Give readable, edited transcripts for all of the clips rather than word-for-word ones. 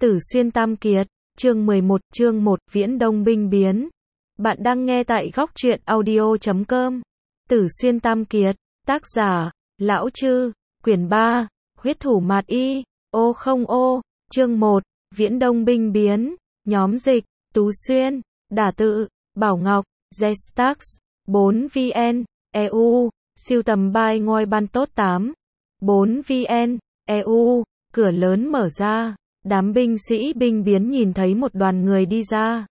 Tử Xuyên Tam Kiệt, chương 11, chương 1, Viễn Đông binh biến. Bạn đang nghe tại góc truyện audio.com. Tử Xuyên Tam Kiệt, tác giả, Lão Chư, quyển 3, huyết thủ mạt y, ô không ô, chương 1, Viễn Đông binh biến, nhóm dịch, Tú Xuyên, Đả Tự, Bảo Ngọc, Zestax, 4VN, EU, siêu tầm bài ngôi ban tốt 8, 4VN, EU, cửa lớn mở ra. Đám binh sĩ binh biến nhìn thấy một đoàn người đi ra.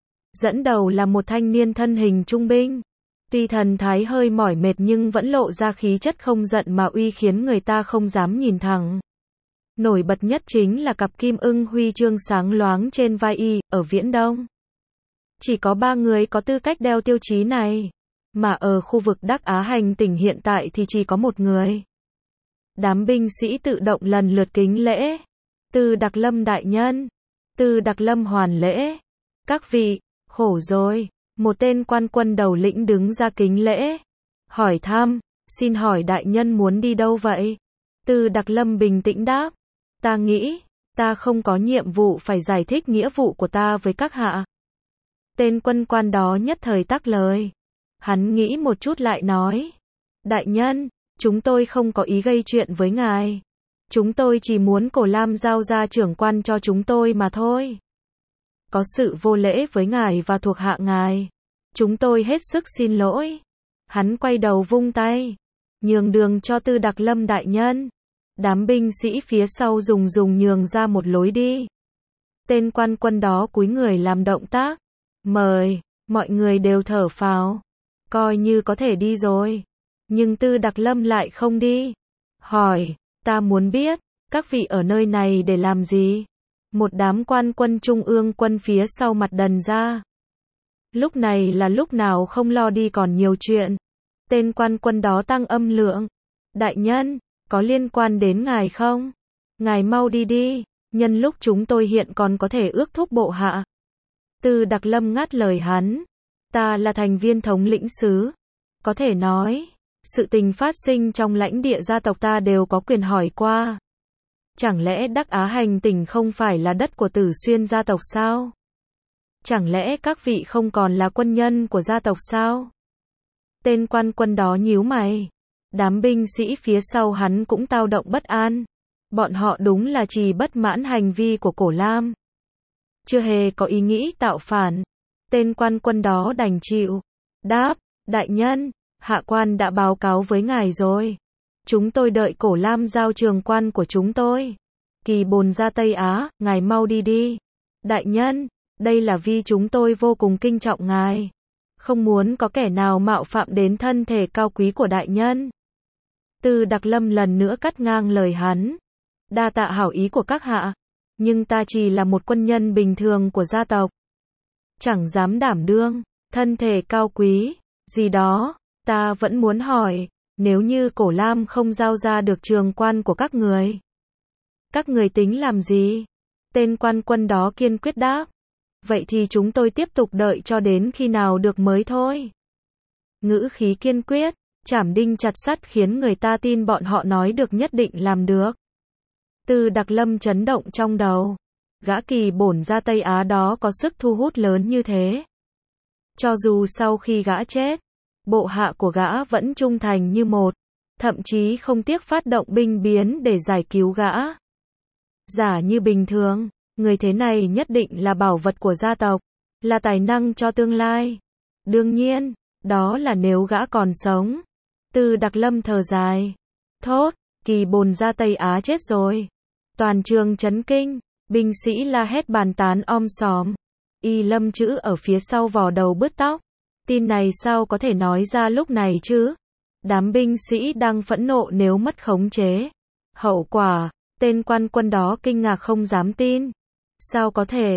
Dẫn đầu là một thanh niên thân hình trung binh. Tuy thần thái hơi mỏi mệt nhưng vẫn lộ ra khí chất không giận mà uy khiến người ta không dám nhìn thẳng. Nổi bật nhất chính là cặp kim ưng huy chương sáng loáng trên vai y, ở Viễn Đông. Chỉ có 3 người có tư cách đeo tiêu chí này. Mà ở khu vực Đắc Á hành tỉnh hiện tại thì chỉ có một người. Đám binh sĩ tự động lần lượt kính lễ. Từ Đặc Lâm đại nhân, Từ Đặc Lâm hoàn lễ. Các vị, khổ rồi. Một tên quan quân đầu lĩnh đứng ra kính lễ. Hỏi thăm, xin hỏi đại nhân muốn đi đâu vậy? Từ Đặc Lâm bình tĩnh đáp. Ta nghĩ, ta không có nhiệm vụ phải giải thích nghĩa vụ của ta với các hạ. Tên quân quan đó nhất thời tắc lời. Hắn nghĩ một chút lại nói. Đại nhân, chúng tôi không có ý gây chuyện với ngài. Chúng tôi chỉ muốn Cổ Lam giao ra trưởng quan cho chúng tôi mà thôi. Có sự vô lễ với ngài và thuộc hạ ngài. Chúng tôi hết sức xin lỗi. Hắn quay đầu vung tay. Nhường đường cho Từ Đặc Lâm đại nhân. Đám binh sĩ phía sau dùng nhường ra một lối đi. Tên quan quân đó cúi người làm động tác. Mời, mọi người đều thở phào. Coi như có thể đi rồi. Nhưng Từ Đặc Lâm lại không đi. Hỏi. Ta muốn biết, các vị ở nơi này để làm gì? Một đám quan quân trung ương quân phía sau mặt đần ra. Lúc này là lúc nào không lo đi còn nhiều chuyện. Tên quan quân đó tăng âm lượng. Đại nhân, có liên quan đến ngài không? Ngài mau đi đi, nhân lúc chúng tôi hiện còn có thể ước thúc bộ hạ. Từ Đặc Lâm ngắt lời hắn. Ta là thành viên thống lĩnh xứ. Có thể nói. Sự tình phát sinh trong lãnh địa gia tộc ta đều có quyền hỏi qua. Chẳng lẽ Đắc Á hành tỉnh không phải là đất của Tử Xuyên gia tộc sao? Chẳng lẽ các vị không còn là quân nhân của gia tộc sao? Tên quan quân đó nhíu mày. Đám binh sĩ phía sau hắn cũng tao động bất an. Bọn họ đúng là chỉ bất mãn hành vi của Cổ Lam. Chưa hề có ý nghĩ tạo phản. Tên quan quân đó đành chịu. Đáp, đại nhân. Hạ quan đã báo cáo với ngài rồi. Chúng tôi đợi Cổ Lam giao trường quan của chúng tôi. Kỳ bồn ra Tây Á, ngài mau đi đi. Đại nhân, đây là vì chúng tôi vô cùng kính trọng ngài. Không muốn có kẻ nào mạo phạm đến thân thể cao quý của đại nhân. Từ Đặc Lâm lần nữa cắt ngang lời hắn. Đa tạ hảo ý của các hạ. Nhưng ta chỉ là một quân nhân bình thường của gia tộc. Chẳng dám đảm đương, thân thể cao quý, gì đó. Ta vẫn muốn hỏi, nếu như Cổ Lam không giao ra được trường quan của các người tính làm gì? Tên quan quân đó kiên quyết đáp. Vậy thì chúng tôi tiếp tục đợi cho đến khi nào được mới thôi. Ngữ khí kiên quyết, chảm đinh chặt sắt khiến người ta tin bọn họ nói được nhất định làm được. Từ Đặc Lâm chấn động trong đầu. Gã kỳ bổn ra Tây Á đó có sức thu hút lớn như thế. Cho dù sau khi gã chết, bộ hạ của gã vẫn trung thành như một, thậm chí không tiếc phát động binh biến để giải cứu gã. Giả như bình thường, người thế này nhất định là bảo vật của gia tộc, là tài năng cho tương lai. Đương nhiên, đó là nếu gã còn sống. Từ Đặc Lâm thở dài. Thốt, kỳ bồn ra Tây Á chết rồi. Toàn trường chấn kinh, binh sĩ la hét bàn tán om sòm. Y Lâm Chữ ở phía sau vò đầu bứt tóc. Tin này sao có thể nói ra lúc này chứ? Đám binh sĩ đang phẫn nộ nếu mất khống chế. Hậu quả, tên quan quân đó kinh ngạc không dám tin. Sao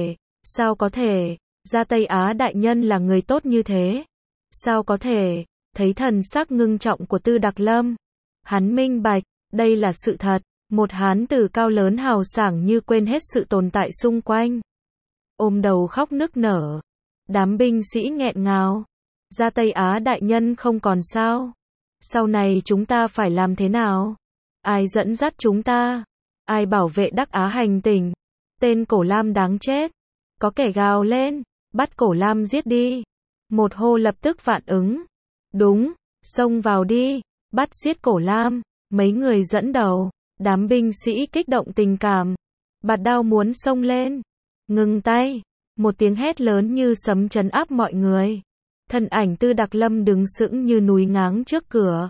có thể, ra Tây Á đại nhân là người tốt như thế? Sao có thể, thấy thần sắc ngưng trọng của Từ Đặc Lâm. Hắn minh bạch, đây là sự thật, một hán tử cao lớn hào sảng như quên hết sự tồn tại xung quanh. Ôm đầu khóc nức nở. Đám binh sĩ nghẹn ngào. Ra Tây Á đại nhân không còn sao? Sau này chúng ta phải làm thế nào? Ai dẫn dắt chúng ta? Ai bảo vệ Đắc Á hành tỉnh? Tên Cổ Lam đáng chết. Có kẻ gào lên, bắt Cổ Lam giết đi. Một hô lập tức phản ứng. Đúng, xông vào đi, bắt giết Cổ Lam. Mấy người dẫn đầu, đám binh sĩ kích động tình cảm. Bạt Đao muốn xông lên. Ngừng tay. Một tiếng hét lớn như sấm trấn áp mọi người. Thân ảnh Tư Đặc Lâm đứng sững như núi ngáng trước cửa.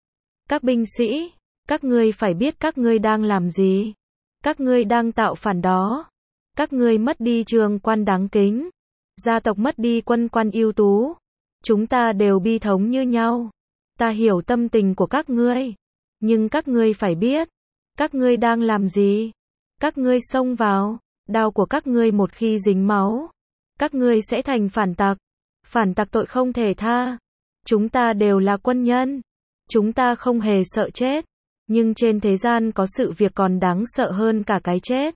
Các binh sĩ, các ngươi phải biết các ngươi đang làm gì. Các ngươi đang tạo phản đó. Các ngươi mất đi trường quan đáng kính. Gia tộc mất đi quân quan ưu tú. Chúng ta đều bi thống như nhau. Ta hiểu tâm tình của các ngươi. Nhưng các ngươi phải biết. Các ngươi đang làm gì? Các ngươi xông vào. Đao của các ngươi một khi dính máu. Các ngươi sẽ thành phản tặc. Phản tặc tội không thể tha. Chúng ta đều là quân nhân. Chúng ta không hề sợ chết. Nhưng trên thế gian có sự việc còn đáng sợ hơn cả cái chết.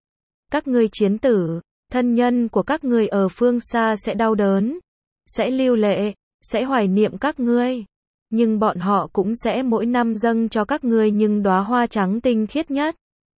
Các ngươi chiến tử, thân nhân của các ngươi ở phương xa sẽ đau đớn, sẽ lưu lệ, sẽ hoài niệm các ngươi. Nhưng bọn họ cũng sẽ mỗi năm dâng cho các ngươi những đóa hoa trắng tinh khiết nhất.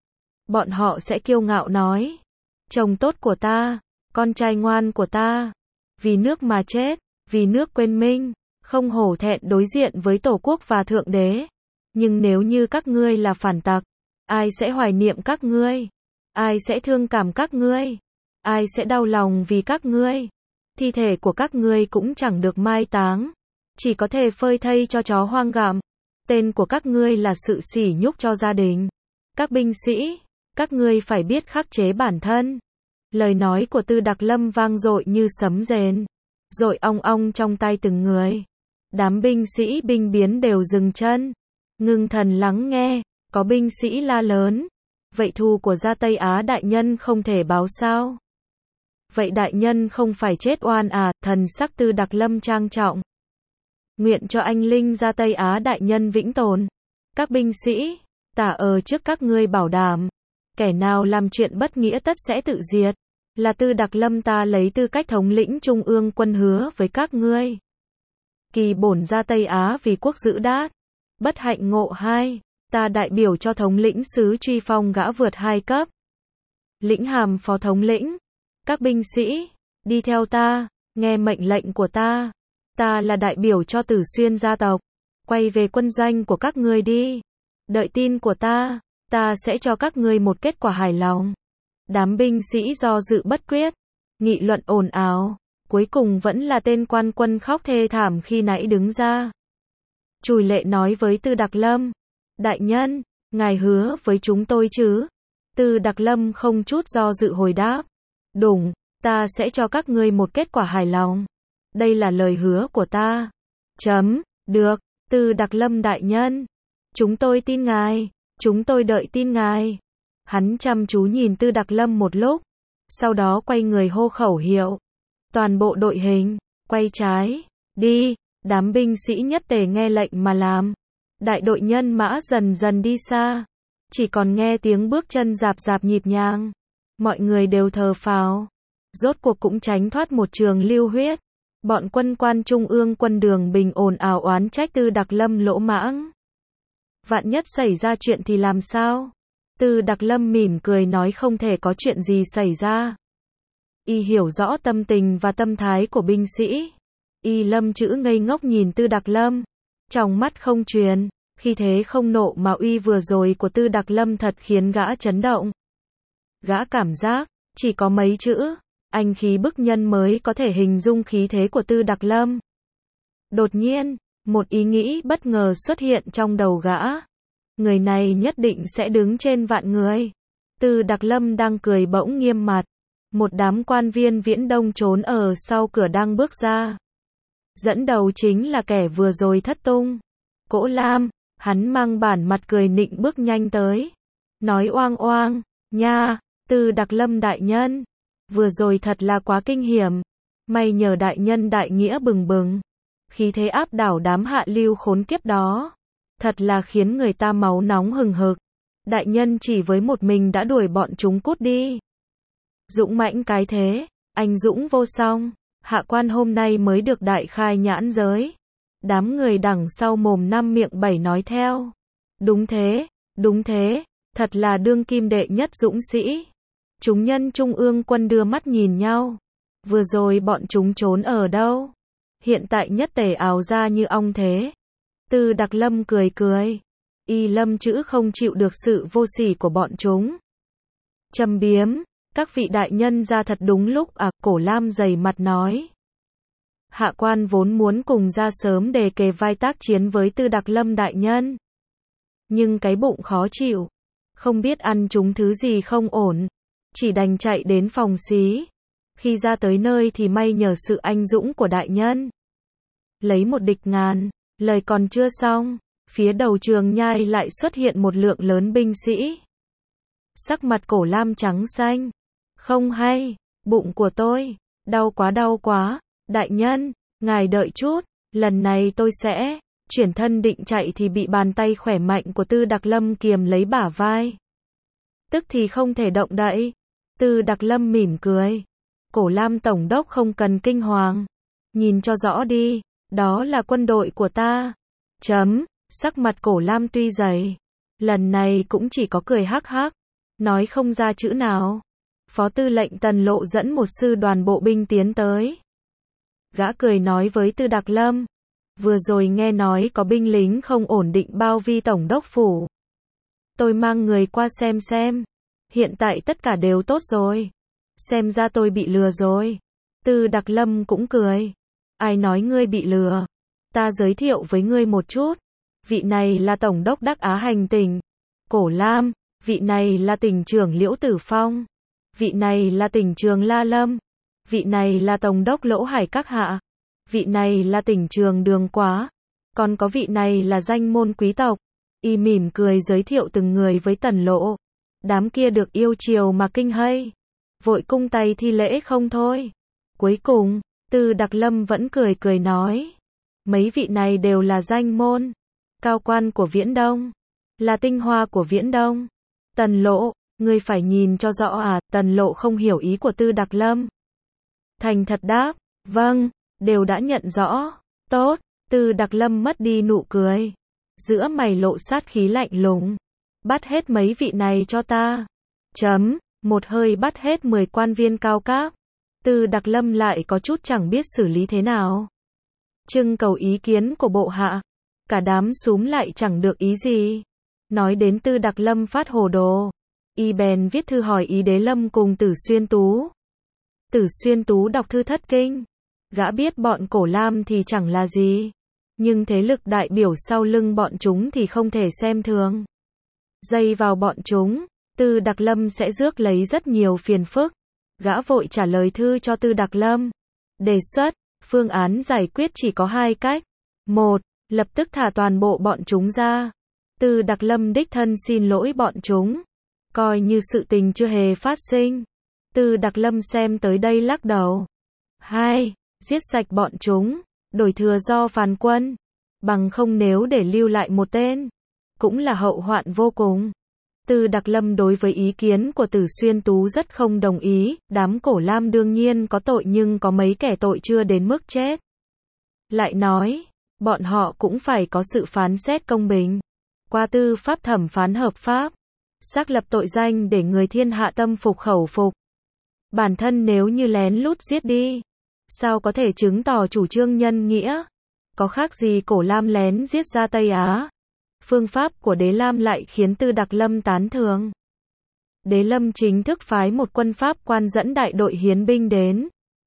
Bọn họ sẽ kiêu ngạo nói, chồng tốt của ta, con trai ngoan của ta, vì nước mà chết, vì nước quên mình, không hổ thẹn đối diện với Tổ quốc và Thượng Đế. Nhưng nếu như các ngươi là phản tặc, ai sẽ hoài niệm các ngươi? Ai sẽ thương cảm các ngươi? Ai sẽ đau lòng vì các ngươi? Thi thể của các ngươi cũng chẳng được mai táng, chỉ có thể phơi thây cho chó hoang gặm. Tên của các ngươi là sự sỉ nhục cho gia đình. Các binh sĩ, các ngươi phải biết khắc chế bản thân. Lời nói của Tư Đặc Lâm vang dội như sấm rền, dội ong ong trong tai từng người. Đám binh sĩ binh biến đều dừng chân, ngưng thần lắng nghe. Có binh sĩ la lớn, vậy thù của gia Tây Á đại nhân không thể báo sao? Vậy đại nhân không phải chết oan à? Thần sắc Tư Đặc Lâm trang trọng. Nguyện cho anh linh gia Tây Á đại nhân vĩnh tồn. Các binh sĩ, ta ở trước các ngươi bảo đảm, kẻ nào làm chuyện bất nghĩa tất sẽ tự diệt. Là Tư Đặc Lâm ta lấy tư cách thống lĩnh trung ương quân hứa với các ngươi. Kỳ bổn gia Tây Á vì quốc giữ đát. Bất hạnh ngộ 2, ta đại biểu cho thống lĩnh sứ truy phong gã vượt 2 cấp. Lĩnh hàm phó thống lĩnh. Các binh sĩ, đi theo ta, nghe mệnh lệnh của ta. Ta là đại biểu cho Tử Xuyên gia tộc. Quay về quân doanh của các ngươi đi. Đợi tin của ta sẽ cho các ngươi một kết quả hài lòng. Đám binh sĩ do dự bất quyết, nghị luận ồn ào. Cuối cùng vẫn là tên quan quân khóc thê thảm khi nãy đứng ra. Chùi lệ nói với Tư Đặc Lâm, đại nhân, ngài hứa với chúng tôi chứ? Tư Đặc Lâm không chút do dự hồi đáp, đúng, ta sẽ cho các ngươi một kết quả hài lòng. Đây là lời hứa của ta. Được, Tư Đặc Lâm đại nhân. Chúng tôi tin ngài, chúng tôi đợi tin ngài. Hắn chăm chú nhìn Tư Đặc Lâm một lúc, sau đó quay người hô khẩu hiệu. Toàn bộ đội hình, quay trái, đi. Đám binh sĩ nhất tề nghe lệnh mà làm. Đại đội nhân mã dần dần đi xa. Chỉ còn nghe tiếng bước chân rạp rạp nhịp nhàng. Mọi người đều thở phào. Rốt cuộc cũng tránh thoát một trường lưu huyết. Bọn quân quan trung ương quân Đường Bình ồn ào oán trách Tư Đặc Lâm lỗ mãng. Vạn nhất xảy ra chuyện thì làm sao? Tư Đặc Lâm mỉm cười nói không thể có chuyện gì xảy ra. Y hiểu rõ tâm tình và tâm thái của binh sĩ. Y Lâm chữ ngây ngốc nhìn Tư Đặc Lâm. Trong mắt không truyền, khi thế không nộ mà uy vừa rồi của Tư Đặc Lâm thật khiến gã chấn động. Gã cảm giác, chỉ có mấy chữ, anh khí bức nhân mới có thể hình dung khí thế của Tư Đặc Lâm. Đột nhiên, một ý nghĩ bất ngờ xuất hiện trong đầu gã. Người này nhất định sẽ đứng trên vạn người. Tư Đặc Lâm đang cười bỗng nghiêm mặt. Một đám quan viên Viễn Đông trốn ở sau cửa đang bước ra. Dẫn đầu chính là kẻ vừa rồi thất tung. Cổ Lam, hắn mang bản mặt cười nịnh bước nhanh tới. Nói oang oang, nha, Tư Đặc Lâm đại nhân. Vừa rồi thật là quá kinh hiểm. May nhờ đại nhân đại nghĩa bừng bừng. Khí thế áp đảo đám hạ lưu khốn kiếp đó. Thật là khiến người ta máu nóng hừng hực. Đại nhân chỉ với một mình đã đuổi bọn chúng cút đi. Dũng mãnh cái thế, anh dũng vô song. Hạ quan hôm nay mới được đại khai nhãn giới. Đám người đằng sau mồm năm miệng bảy nói theo. Đúng thế, thật là đương kim đệ nhất dũng sĩ. Chúng nhân Trung ương quân đưa mắt nhìn nhau. Vừa rồi bọn chúng trốn ở đâu? Hiện tại nhất tề ào ra như ong thế. Từ Đặc Lâm cười cười. Y Lâm chữ không chịu được sự vô sỉ của bọn chúng. Châm biếm, các vị đại nhân ra thật đúng lúc à, Cổ Lam dày mặt nói. Hạ quan vốn muốn cùng ra sớm để kề vai tác chiến với Tư Đặc Lâm đại nhân. Nhưng cái bụng khó chịu. Không biết ăn chúng thứ gì không ổn. Chỉ đành chạy đến phòng xí. Khi ra tới nơi thì may nhờ sự anh dũng của đại nhân. Lấy một địch ngàn, lời còn chưa xong. Phía đầu Trường Nhai lại xuất hiện một lượng lớn binh sĩ. Sắc mặt Cổ Lam trắng xanh. Không hay, bụng của tôi, đau quá. Đại nhân, ngài đợi chút, lần này tôi sẽ, chuyển thân định chạy thì bị bàn tay khỏe mạnh của Tư Đặc Lâm kiềm lấy bả vai. Tức thì không thể động đậy. Tư Đặc Lâm mỉm cười. Cổ Lam tổng đốc không cần kinh hoàng. Nhìn cho rõ đi, đó là quân đội của ta. Sắc mặt Cổ Lam tuy dày. Lần này cũng chỉ có cười hắc hắc. Nói không ra chữ nào. Phó tư lệnh Tần Lộ dẫn một sư đoàn bộ binh tiến tới. Gã cười nói với Tư Đặc Lâm. Vừa rồi nghe nói có binh lính không ổn định bao vi tổng đốc phủ. Tôi mang người qua xem. Hiện tại tất cả đều tốt rồi. Xem ra tôi bị lừa rồi. Tư Đặc Lâm cũng cười. Ai nói ngươi bị lừa? Ta giới thiệu với ngươi một chút. Vị này là tổng đốc Đắc Á hành tỉnh Cổ Lam. Vị này là tỉnh trưởng Liễu Tử Phong. Vị này là tỉnh trưởng La Lâm. Vị này là tổng đốc Lỗ Hải các hạ. Vị này là tỉnh trưởng Đường Quá. Còn có vị này là danh môn quý tộc. Y mỉm cười giới thiệu từng người với Tần Lộ. Đám kia được yêu chiều mà kinh hây. Vội cung tay thi lễ không thôi. Cuối cùng, Tư Đặc Lâm vẫn cười nói. Mấy vị này đều là danh môn. Cao quan của Viễn Đông. Là tinh hoa của Viễn Đông. Tần Lộ, ngươi phải nhìn cho rõ à? Tần Lộ không hiểu ý của Tư Đặc Lâm. Thành thật đáp. Vâng, đều đã nhận rõ. Tốt. Tư Đặc Lâm mất đi nụ cười. Giữa mày lộ sát khí lạnh lùng. Bắt hết mấy vị này cho ta. Một hơi bắt hết 10 quan viên cao cấp. Tư Đặc Lâm lại có chút chẳng biết xử lý thế nào. Trưng cầu ý kiến của bộ hạ. Cả đám súm lại chẳng được ý gì. Nói đến Tư Đặc Lâm phát hồ đồ. Y bèn viết thư hỏi ý Đế Lâm cùng Tử Xuyên Tú. Tử Xuyên Tú đọc thư thất kinh. Gã biết bọn Cổ Lam thì chẳng là gì. Nhưng thế lực đại biểu sau lưng bọn chúng thì không thể xem thường. Dây vào bọn chúng, Tư Đặc Lâm sẽ rước lấy rất nhiều phiền phức. Gã vội trả lời thư cho Tư Đặc Lâm. Đề xuất, phương án giải quyết chỉ có 2 cách. 1. Lập tức thả toàn bộ bọn chúng ra. Tư Đặc Lâm đích thân xin lỗi bọn chúng. Coi như sự tình chưa hề phát sinh. Tư Đặc Lâm xem tới đây lắc đầu. 2. Giết sạch bọn chúng. Đổi thừa do phản quân. Bằng không nếu để lưu lại một tên. Cũng là hậu hoạn vô cùng. Tư Đặc Lâm đối với ý kiến của Tử Xuyên Tú rất không đồng ý. Đám Cổ Lam đương nhiên có tội nhưng có mấy kẻ tội chưa đến mức chết. Lại nói, bọn họ cũng phải có sự phán xét công bình. Qua tư pháp thẩm phán hợp pháp. Xác lập tội danh để người thiên hạ tâm phục khẩu phục. Bản thân nếu như lén lút giết đi. Sao có thể chứng tỏ chủ trương nhân nghĩa? Có khác gì Cổ Lam lén giết ra Tây Á? Phương pháp của Đế Lam lại khiến Tư Đặc Lâm tán thưởng. Đế Lâm chính thức phái một quân pháp quan dẫn đại đội hiến binh đến.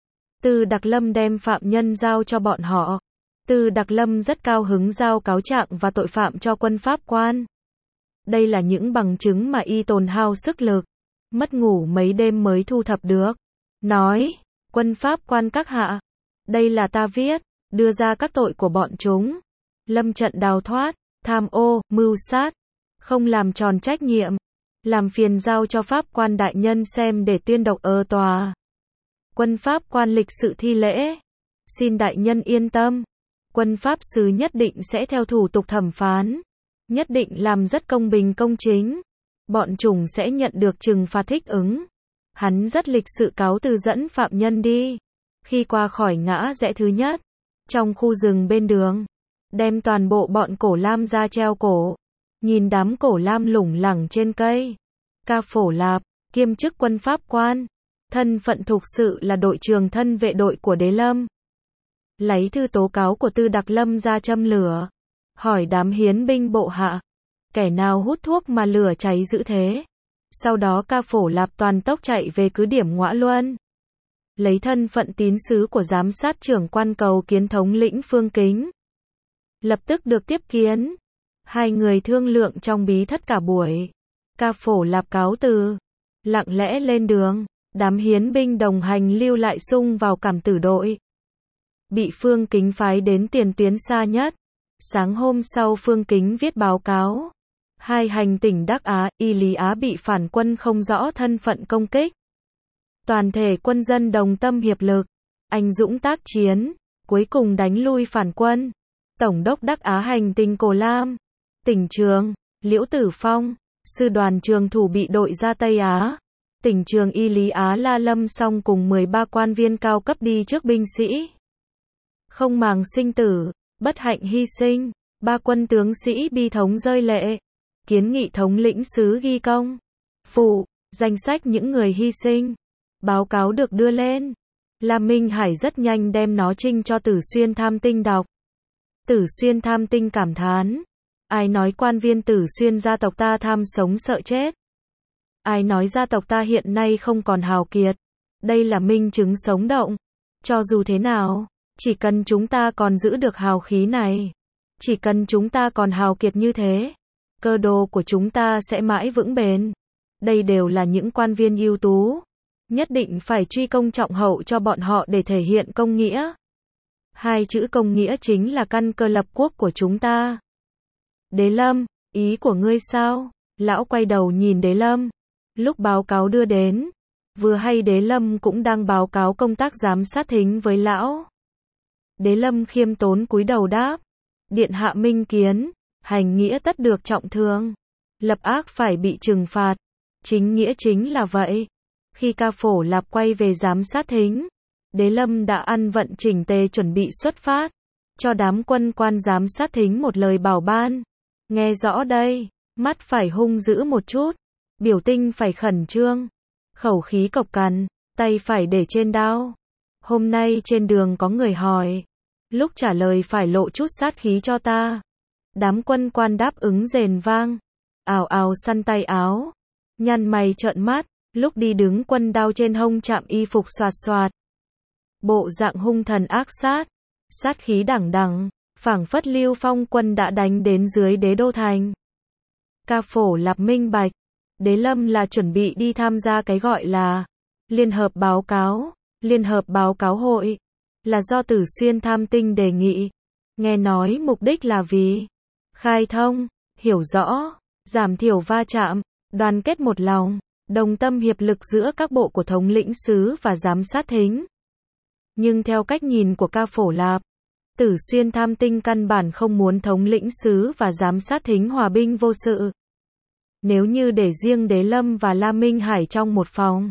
Tư Đặc Lâm đem phạm nhân giao cho bọn họ. Tư Đặc Lâm rất cao hứng giao cáo trạng và tội phạm cho quân pháp quan. Đây là những bằng chứng mà y tồn hao sức lực, mất ngủ mấy đêm mới thu thập được. Nói, quân pháp quan các hạ, đây là ta viết, đưa ra các tội của bọn chúng. Lâm trận đào thoát, tham ô, mưu sát, không làm tròn trách nhiệm, làm phiền giao cho pháp quan đại nhân xem để tuyên đọc ở tòa. Quân pháp quan lịch sự thi lễ. Xin đại nhân yên tâm. Quân pháp sứ nhất định sẽ theo thủ tục thẩm phán. Nhất định làm rất công bình công chính. Bọn chúng sẽ nhận được trừng phạt thích ứng. Hắn rất lịch sự cáo từ dẫn phạm nhân đi. Khi qua khỏi ngã rẽ thứ nhất, trong khu rừng bên đường, đem toàn bộ bọn Cổ Lam ra treo cổ. Nhìn đám Cổ Lam lủng lẳng trên cây. Ca Phổ Lạp, kiêm chức quân pháp quan. Thân phận thực sự là đội trưởng thân vệ đội của Đế Lâm. Lấy thư tố cáo của Tư Đặc Lâm ra châm lửa. Hỏi đám hiến binh bộ hạ. Kẻ nào hút thuốc mà lửa cháy dữ thế? Sau đó Ca Phổ Lạp toàn tốc chạy về cứ điểm Ngõa Luân. Lấy thân phận tín sứ của giám sát trưởng quan cầu kiến thống lĩnh Phương Kính. Lập tức được tiếp kiến. Hai người thương lượng trong bí thất cả buổi. Ca Phổ Lạp cáo từ. Lặng lẽ lên đường. Đám hiến binh đồng hành lưu lại xung vào Cảm Tử đội. Bị Phương Kính phái đến tiền tuyến xa nhất. Sáng hôm sau Phương Kính viết báo cáo. Hai hành tỉnh Đắc Á, Y Lý Á bị phản quân không rõ thân phận công kích. Toàn thể quân dân đồng tâm hiệp lực, anh dũng tác chiến, cuối cùng đánh lui phản quân. Tổng đốc Đắc Á hành tỉnh Cổ Lam, tỉnh Trường, Liễu Tử Phong, sư đoàn trường thủ bị đội ra Tây Á. Tỉnh Trường Y Lý Á La Lâm Song cùng 13 quan viên cao cấp đi trước binh sĩ. Không màng sinh tử, bất hạnh hy sinh, 3 quân tướng sĩ bi thống rơi lệ. Kiến nghị thống lĩnh sứ ghi công. Phụ, danh sách những người hy sinh. Báo cáo được đưa lên. Lam Minh Hải rất nhanh đem nó trinh cho Tử Xuyên Tham Tinh đọc. Tử Xuyên Tham Tinh cảm thán. Ai nói quan viên Tử Xuyên gia tộc ta tham sống sợ chết? Ai nói gia tộc ta hiện nay không còn hào kiệt? Đây là minh chứng sống động. Cho dù thế nào, chỉ cần chúng ta còn giữ được hào khí này, chỉ cần chúng ta còn hào kiệt như thế, cơ đồ của chúng ta sẽ mãi vững bền. Đây đều là những quan viên ưu tú. Nhất định phải truy công trọng hậu cho bọn họ để thể hiện công nghĩa. 2 chữ công nghĩa chính là căn cơ lập quốc của chúng ta. Đế Lâm, ý của ngươi sao? Lão quay đầu nhìn Đế Lâm. Lúc báo cáo đưa đến, vừa hay Đế Lâm cũng đang báo cáo công tác giám sát thính với lão. Đế Lâm khiêm tốn cúi đầu đáp. Điện hạ minh kiến. Hành nghĩa tất được trọng thương. Lập ác phải bị trừng phạt. Chính nghĩa chính là vậy. Khi Ca Phổ Lạp quay về giám sát thính, Đế Lâm đã ăn vận chỉnh tề chuẩn bị xuất phát. Cho đám quân quan giám sát thính một lời bảo ban. Nghe rõ đây, mắt phải hung dữ một chút. Biểu tình phải khẩn trương. Khẩu khí cộc cằn, tay phải để trên đao. Hôm nay trên đường có người hỏi. Lúc trả lời phải lộ chút sát khí cho ta. Đám quân quan đáp ứng rền vang. Ào ào săn tay áo. Nhăn mày trợn mắt. Lúc đi đứng quân đao trên hông chạm y phục xoạt xoạt. Bộ dạng hung thần ác sát. Sát khí đằng đằng. Phảng phất Lưu Phong quân đã đánh đến dưới Đế Đô thành. Ca Phổ Lạp minh bạch. Đế Lâm là chuẩn bị đi tham gia cái gọi là Liên hợp báo cáo. Liên hợp báo cáo hội. Là do Tử Xuyên Tham Tinh đề nghị. Nghe nói mục đích là vì khai thông, hiểu rõ, giảm thiểu va chạm, đoàn kết một lòng, đồng tâm hiệp lực giữa các bộ của thống lĩnh sứ và giám sát thính. Nhưng theo cách nhìn của Ca Phổ Lạp, Tử Xuyên Tham Tinh căn bản không muốn thống lĩnh sứ và giám sát thính hòa binh vô sự. Nếu như để riêng Đế Lâm và La Minh Hải trong một phòng,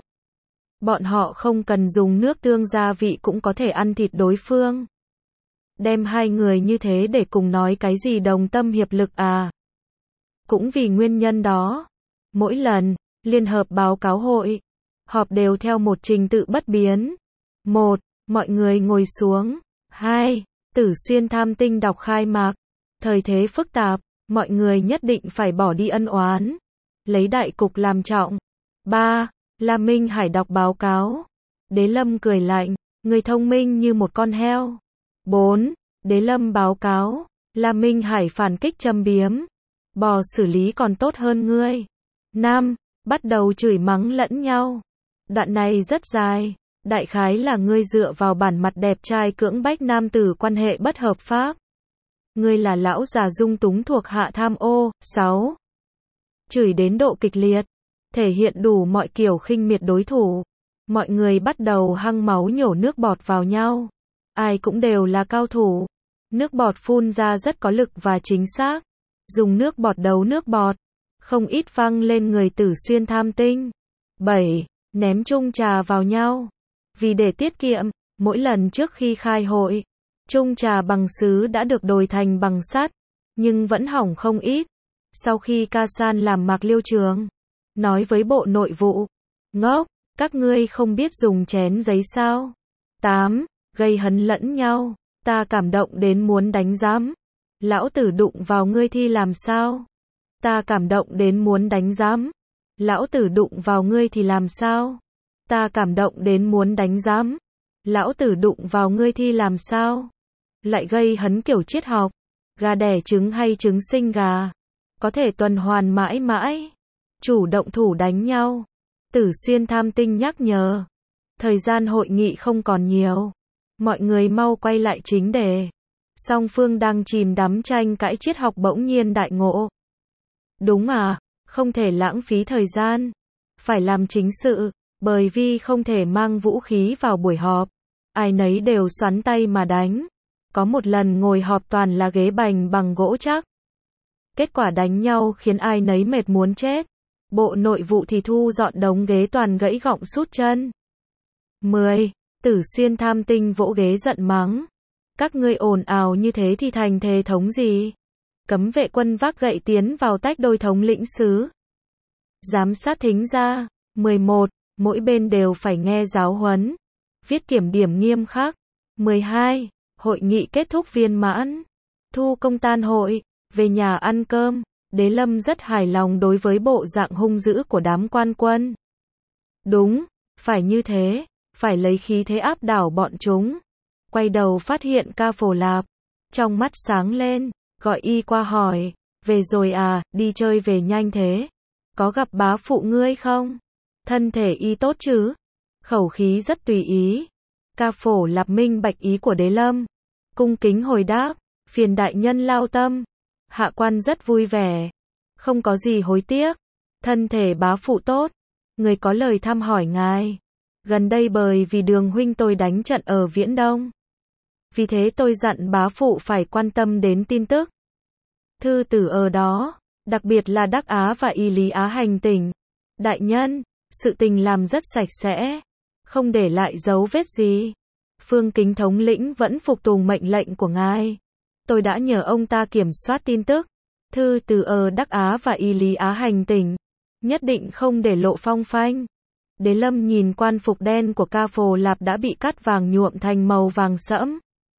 bọn họ không cần dùng nước tương gia vị cũng có thể ăn thịt đối phương. Đem hai người như thế để cùng nói cái gì đồng tâm hiệp lực à? Cũng vì nguyên nhân đó, mỗi lần liên hợp báo cáo hội họp đều theo một trình tự bất biến. 1. Mọi người ngồi xuống. 2. Tử Xuyên Tham Tinh đọc khai mạc. Thời thế phức tạp, mọi người nhất định phải bỏ đi ân oán, lấy đại cục làm trọng. 3. La Minh Hải đọc báo cáo. Đế Lâm cười lạnh, người thông minh như một con heo. 4. Đế Lâm báo cáo. La Minh Hải phản kích châm biếm. Bò xử lý còn tốt hơn ngươi. 5. Bắt đầu chửi mắng lẫn nhau. Đoạn này rất dài. Đại khái là ngươi dựa vào bản mặt đẹp trai cưỡng bách nam tử quan hệ bất hợp pháp. Ngươi là lão già dung túng thuộc hạ tham ô. 6. Chửi đến độ kịch liệt. Thể hiện đủ mọi kiểu khinh miệt đối thủ. Mọi người bắt đầu hăng máu nhổ nước bọt vào nhau. Ai cũng đều là cao thủ. Nước bọt phun ra rất có lực và chính xác. Dùng nước bọt đấu nước bọt. Không ít văng lên người Tử Xuyên Tham Tinh. 7. Ném chung trà vào nhau. Vì để tiết kiệm, mỗi lần trước khi khai hội, chung trà bằng sứ đã được đổi thành bằng sắt, nhưng vẫn hỏng không ít. Sau khi Ca San làm Mạc Liêu Trường nói với Bộ Nội vụ, Ngốc, các ngươi không biết dùng chén giấy sao? 8. Gây hấn lẫn nhau, ta cảm động đến muốn đánh giám. Lão tử đụng vào ngươi thì làm sao? Ta cảm động đến muốn đánh giám. Lão tử đụng vào ngươi thì làm sao? Ta cảm động đến muốn đánh giám. Lão tử đụng vào ngươi thì làm sao? Lại gây hấn kiểu triết học. Gà đẻ trứng hay trứng sinh gà? Có thể tuần hoàn mãi mãi. Chủ động thủ đánh nhau. Tử Xuyên Tham Tinh nhắc nhở. Thời gian hội nghị không còn nhiều. Mọi người mau quay lại chính đề. Song phương đang chìm đắm tranh cãi triết học bỗng nhiên đại ngộ. Đúng à, không thể lãng phí thời gian. Phải làm chính sự, bởi vì không thể mang vũ khí vào buổi họp. Ai nấy đều xoắn tay mà đánh. Có một lần ngồi họp toàn là ghế bành bằng gỗ chắc. Kết quả đánh nhau khiến ai nấy mệt muốn chết. Bộ nội vụ thì thu dọn đống ghế toàn gãy gọng sút chân. 10. Tử Xuyên Tham Tinh vỗ ghế giận mắng. Các ngươi ồn ào như thế thì thành thể thống gì? Cấm vệ quân vác gậy tiến vào tách đôi thống lĩnh sứ. Giám sát thính ra. 11. Mỗi bên đều phải nghe giáo huấn. Viết kiểm điểm nghiêm khắc. 12. Hội nghị kết thúc viên mãn. Thu công tan hội. Về nhà ăn cơm. Đế Lâm rất hài lòng đối với bộ dạng hung dữ của đám quan quân. Đúng, phải như thế, phải lấy khí thế áp đảo bọn chúng. Quay đầu phát hiện Ca Phổ Lạp, trong mắt sáng lên, gọi y qua hỏi, về rồi à, đi chơi về nhanh thế. Có gặp bá phụ ngươi không? Thân thể y tốt chứ? Khẩu khí rất tùy ý. Ca Phổ Lạp minh bạch ý của Đế Lâm. Cung kính hồi đáp, phiền đại nhân lao tâm. Hạ quan rất vui vẻ. Không có gì hối tiếc. Thân thể bá phụ tốt. Người có lời thăm hỏi ngài. Gần đây bởi vì Đường huynh tôi đánh trận ở Viễn Đông. Vì thế tôi dặn bá phụ phải quan tâm đến tin tức. Thư tử ở đó, đặc biệt là Đắc Á và Y Lý Á hành tỉnh. Đại nhân, sự tình làm rất sạch sẽ, không để lại dấu vết gì. Phương Kính thống lĩnh vẫn phục tùng mệnh lệnh của ngài. Tôi đã nhờ ông ta kiểm soát tin tức. Thư từ ở Đắc Á và Y Lý Á hành tỉnh. Nhất định không để lộ phong phanh. Đế Lâm nhìn quan phục đen của Ca Phổ Lạp đã bị cắt vàng nhuộm thành màu vàng sẫm.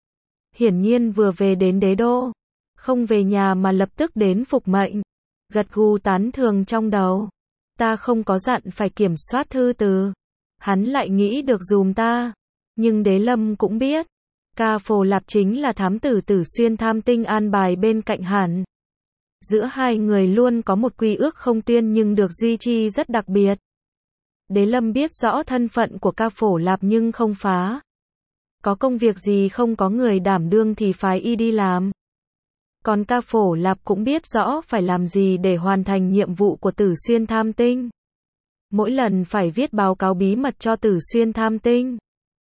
Hiển nhiên vừa về đến đế đô. Không về nhà mà lập tức đến phục mệnh. Gật gù tán thường trong đầu. Ta không có dặn phải kiểm soát thư từ. Hắn lại nghĩ được dùm ta. Nhưng Đế Lâm cũng biết. Ca Phổ Lạp chính là thám tử Tử Xuyên Tham Tinh an bài bên cạnh hắn. Giữa hai người luôn có một quy ước không tuyên nhưng được duy trì rất đặc biệt. Đế Lâm biết rõ thân phận của Ca Phổ Lạp nhưng không phá. Có công việc gì không có người đảm đương thì phái y đi làm. Còn Ca Phổ Lạp cũng biết rõ phải làm gì để hoàn thành nhiệm vụ của Tử Xuyên Tham Tinh. Mỗi lần phải viết báo cáo bí mật cho Tử Xuyên Tham Tinh.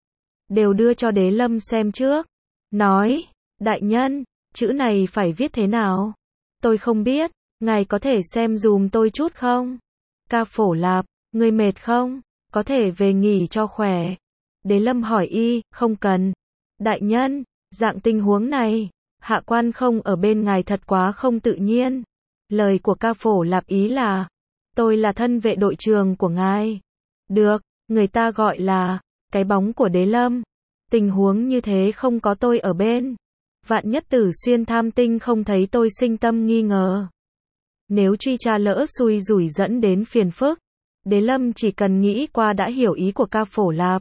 Đều đưa cho Đế Lâm xem trước. Nói, đại nhân, chữ này phải viết thế nào? Tôi không biết, ngài có thể xem dùm tôi chút không? Ca Phổ Lạp, ngươi mệt không? Có thể về nghỉ cho khỏe. Đế Lâm hỏi y, không cần. Đại nhân, dạng tình huống này, hạ quan không ở bên ngài thật quá không tự nhiên. Lời của Ca Phổ Lạp ý là, tôi là thân vệ đội trưởng của ngài. Được, người ta gọi là, cái bóng của Đế Lâm. Tình huống như thế không có tôi ở bên. Vạn nhất Tử Xuyên Tham Tinh không thấy tôi sinh tâm nghi ngờ. Nếu truy tra lỡ xui rủi dẫn đến phiền phức. Đế Lâm chỉ cần nghĩ qua đã hiểu ý của Ca Phổ Lạp.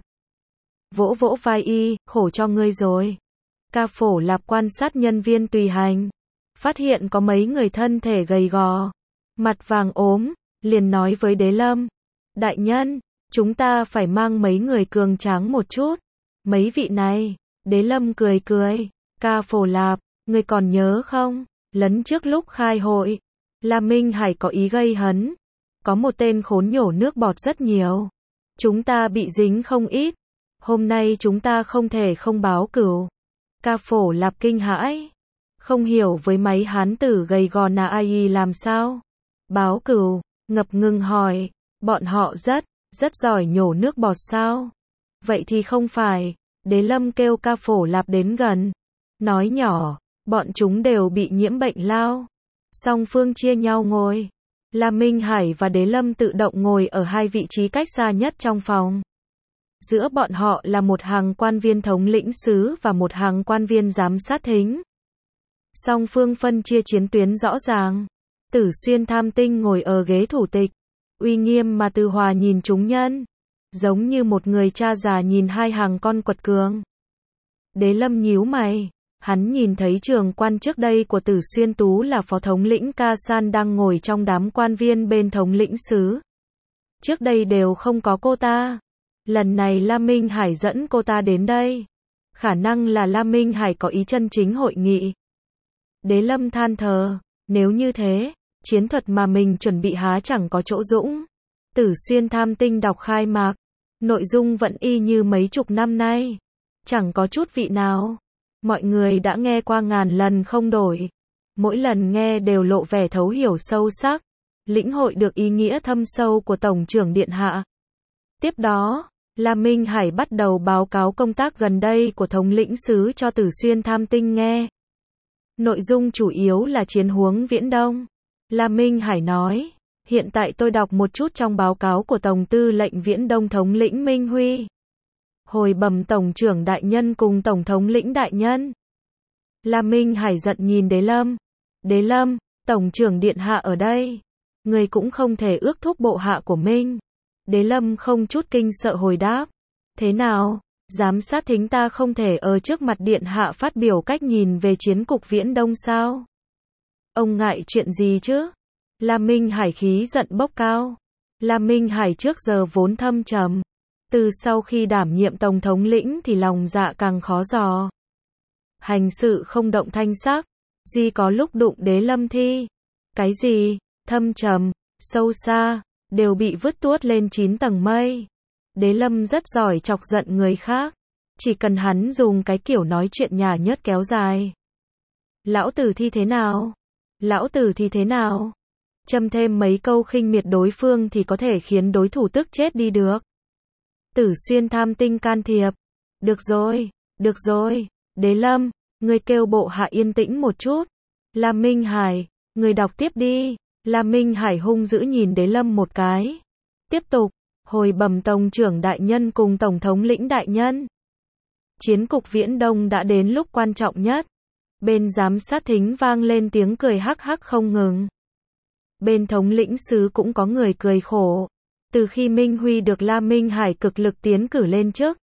Vỗ vỗ vai y, khổ cho ngươi rồi. Ca Phổ Lạp quan sát nhân viên tùy hành. Phát hiện có mấy người thân thể gầy gò. Mặt vàng ốm, liền nói với Đế Lâm. Đại nhân, chúng ta phải mang mấy người cường tráng một chút. Mấy vị này, Đế Lâm cười cười. Ca Phổ Lạp, ngươi còn nhớ không? Lấn trước lúc khai hội, La Minh Hải có ý gây hấn. Có một tên khốn nhổ nước bọt rất nhiều. Chúng ta bị dính không ít. Hôm nay chúng ta không thể không báo cửu. Ca Phổ Lạp kinh hãi. Không hiểu với mấy hán tử gầy gò na ai làm sao. Báo cửu, ngập ngừng hỏi. Bọn họ rất giỏi nhổ nước bọt sao? Vậy thì không phải. Đế Lâm kêu Ca Phổ Lạp đến gần. Nói nhỏ, bọn chúng đều bị nhiễm bệnh lao. Song phương chia nhau ngồi. Lam Minh Hải và Đế Lâm tự động ngồi ở hai vị trí cách xa nhất trong phòng. Giữa bọn họ là một hàng quan viên thống lĩnh sứ và một hàng quan viên giám sát thính. Song phương phân chia chiến tuyến rõ ràng. Tử Xuyên Tham Tinh ngồi ở ghế thủ tịch, uy nghiêm mà từ hòa nhìn chúng nhân, giống như một người cha già nhìn hai hàng con quật cường. Đế Lâm nhíu mày, hắn nhìn thấy trưởng quan trước đây của Tử Xuyên Tú là phó thống lĩnh Ca San đang ngồi trong đám quan viên bên thống lĩnh sứ. Trước đây đều không có cô ta. Lần này Lam Minh Hải dẫn cô ta đến đây. Khả năng là Lam Minh Hải có ý chân chính hội nghị. Đế Lâm than thở, nếu như thế, chiến thuật mà mình chuẩn bị há chẳng có chỗ dũng. Tử Xuyên Tham Tinh đọc khai mạc, nội dung vẫn y như mấy chục năm nay, chẳng có chút vị nào. Mọi người đã nghe qua ngàn lần không đổi, mỗi lần nghe đều lộ vẻ thấu hiểu sâu sắc, lĩnh hội được ý nghĩa thâm sâu của Tổng trưởng Điện Hạ. Tiếp đó, Lam Minh Hải bắt đầu báo cáo công tác gần đây của thống lĩnh sứ cho Tử Xuyên Tham Tinh nghe. Nội dung chủ yếu là chiến huống Viễn Đông. Lam Minh Hải nói, hiện tại tôi đọc một chút trong báo cáo của Tổng tư lệnh Viễn Đông thống lĩnh Minh Huy. Hồi bẩm Tổng trưởng đại nhân cùng Tổng thống lĩnh đại nhân. Lam Minh Hải giận nhìn Đế Lâm. Đế Lâm, Tổng trưởng Điện Hạ ở đây. Người cũng không thể ước thúc bộ hạ của mình. Đế Lâm không chút kinh sợ hồi đáp. Thế nào, giám sát thính ta không thể ở trước mặt Điện Hạ phát biểu cách nhìn về chiến cục Viễn Đông sao? Ông ngại chuyện gì chứ? Lam Minh Hải khí giận bốc cao. Lam Minh Hải trước giờ vốn thâm trầm. Từ sau khi đảm nhiệm Tổng thống lĩnh thì lòng dạ càng khó dò. Hành sự không động thanh sắc, duy có lúc đụng Đế Lâm thi. Cái gì, thâm trầm, sâu xa, đều bị vứt tuốt lên 9 tầng mây. Đế Lâm rất giỏi chọc giận người khác. Chỉ cần hắn dùng cái kiểu nói chuyện nhả nhớt kéo dài. Lão tử thi thế nào? Lão tử thi thế nào? Châm thêm mấy câu khinh miệt đối phương thì có thể khiến đối thủ tức chết đi được. Tử Xuyên Tham Tinh can thiệp. Được rồi, Đế Lâm, người kêu bộ hạ yên tĩnh một chút. Lam Minh Hải, người đọc tiếp đi. Lam Minh Hải hung dữ nhìn Đế Lâm một cái. Tiếp tục, hồi bẩm Tổng trưởng đại nhân cùng Tổng thống lĩnh đại nhân. Chiến cục Viễn Đông đã đến lúc quan trọng nhất. Bên giám sát thính vang lên tiếng cười hắc hắc không ngừng. Bên thống lĩnh sứ cũng có người cười khổ. Từ khi Minh Huy được Lam Minh Hải cực lực tiến cử lên chức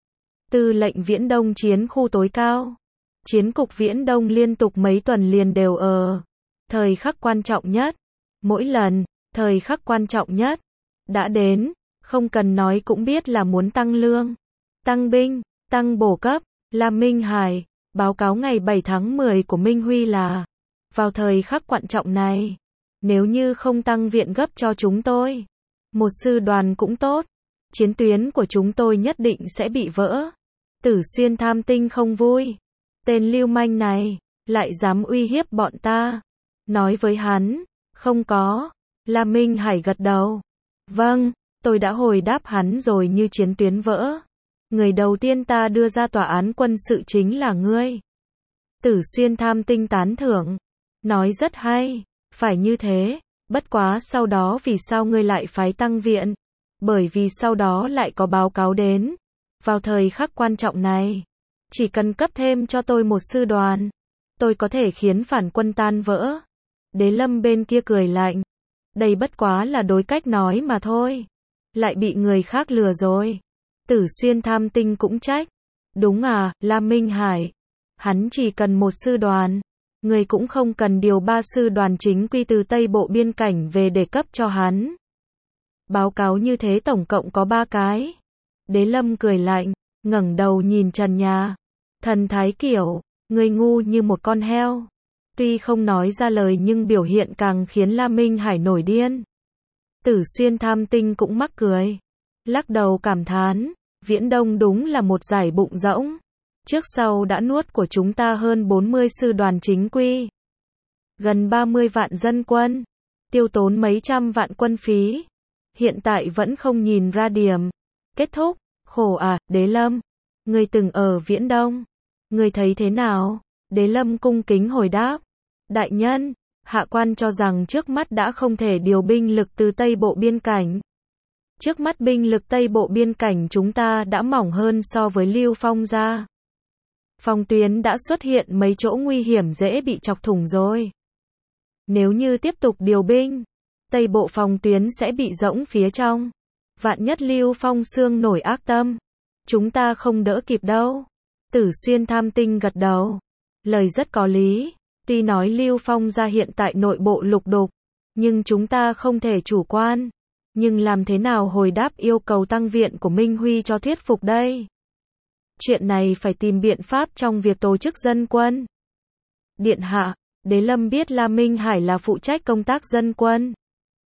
tư lệnh Viễn Đông chiến khu tối cao, chiến cục Viễn Đông liên tục mấy tuần liền đều ở thời khắc quan trọng nhất. Mỗi lần thời khắc quan trọng nhất đã đến, không cần nói cũng biết là muốn tăng lương, tăng binh, tăng bổ cấp. Lam Minh Hải, báo cáo ngày 7 tháng 10 của Minh Huy là vào thời khắc quan trọng này, nếu như không tăng viện gấp cho chúng tôi, một sư đoàn cũng tốt, chiến tuyến của chúng tôi nhất định sẽ bị vỡ. Tử Xuyên Tham Tinh không vui. Tên lưu manh này lại dám uy hiếp bọn ta. Nói với hắn, không có. Lam Minh Hải gật đầu. Vâng, tôi đã hồi đáp hắn rồi, như chiến tuyến vỡ, người đầu tiên ta đưa ra tòa án quân sự chính là ngươi. Tử Xuyên Tham Tinh tán thưởng. Nói rất hay, phải như thế. Bất quá sau đó vì sao ngươi lại phái tăng viện? Bởi vì sau đó lại có báo cáo đến. Vào thời khắc quan trọng này, chỉ cần cấp thêm cho tôi một sư đoàn, tôi có thể khiến phản quân tan vỡ. Đế Lâm bên kia cười lạnh. Đây bất quá là đối cách nói mà thôi. Lại bị người khác lừa rồi. Tử Xuyên Tham Tinh cũng trách. Đúng à, Lam Minh Hải. Hắn chỉ cần một sư đoàn. Người cũng không cần điều 3 sư đoàn chính quy từ Tây Bộ biên cảnh về để cấp cho hắn. Báo cáo như thế tổng cộng có 3 cái. Đế Lâm cười lạnh, ngẩng đầu nhìn trần nhà. Thần thái kiểu, người ngu như một con heo. Tuy không nói ra lời nhưng biểu hiện càng khiến Lam Minh Hải nổi điên. Tử Xuyên Tham Tinh cũng mắc cười. Lắc đầu cảm thán, Viễn Đông đúng là một giải bụng rỗng. Trước sau đã nuốt của chúng ta hơn 40 sư đoàn chính quy. Gần 30 vạn dân quân. Tiêu tốn mấy trăm vạn quân phí. Hiện tại vẫn không nhìn ra điểm. Kết thúc, khổ à, Đế Lâm. Người từng ở Viễn Đông. Người thấy thế nào? Đế Lâm cung kính hồi đáp. Đại nhân, Hạ quan cho rằng trước mắt đã không thể điều binh lực từ Tây Bộ biên cảnh. Trước mắt binh lực Tây Bộ biên cảnh chúng ta đã mỏng hơn so với Lưu Phong ra. Phòng tuyến đã xuất hiện mấy chỗ nguy hiểm dễ bị chọc thủng rồi. Nếu như tiếp tục điều binh, Tây Bộ phòng tuyến sẽ bị rỗng phía trong. Vạn nhất Lưu Phong xương nổi ác tâm, chúng ta không đỡ kịp đâu. Tử Xuyên Tham Tinh gật đầu. Lời rất có lý. Tuy nói Lưu Phong ra hiện tại nội bộ lục đục, nhưng chúng ta không thể chủ quan. Nhưng làm thế nào hồi đáp yêu cầu tăng viện của Minh Huy cho thuyết phục đây? Chuyện này phải tìm biện pháp trong việc tổ chức dân quân. Điện hạ, Đế Lâm biết La Minh Hải là phụ trách công tác dân quân.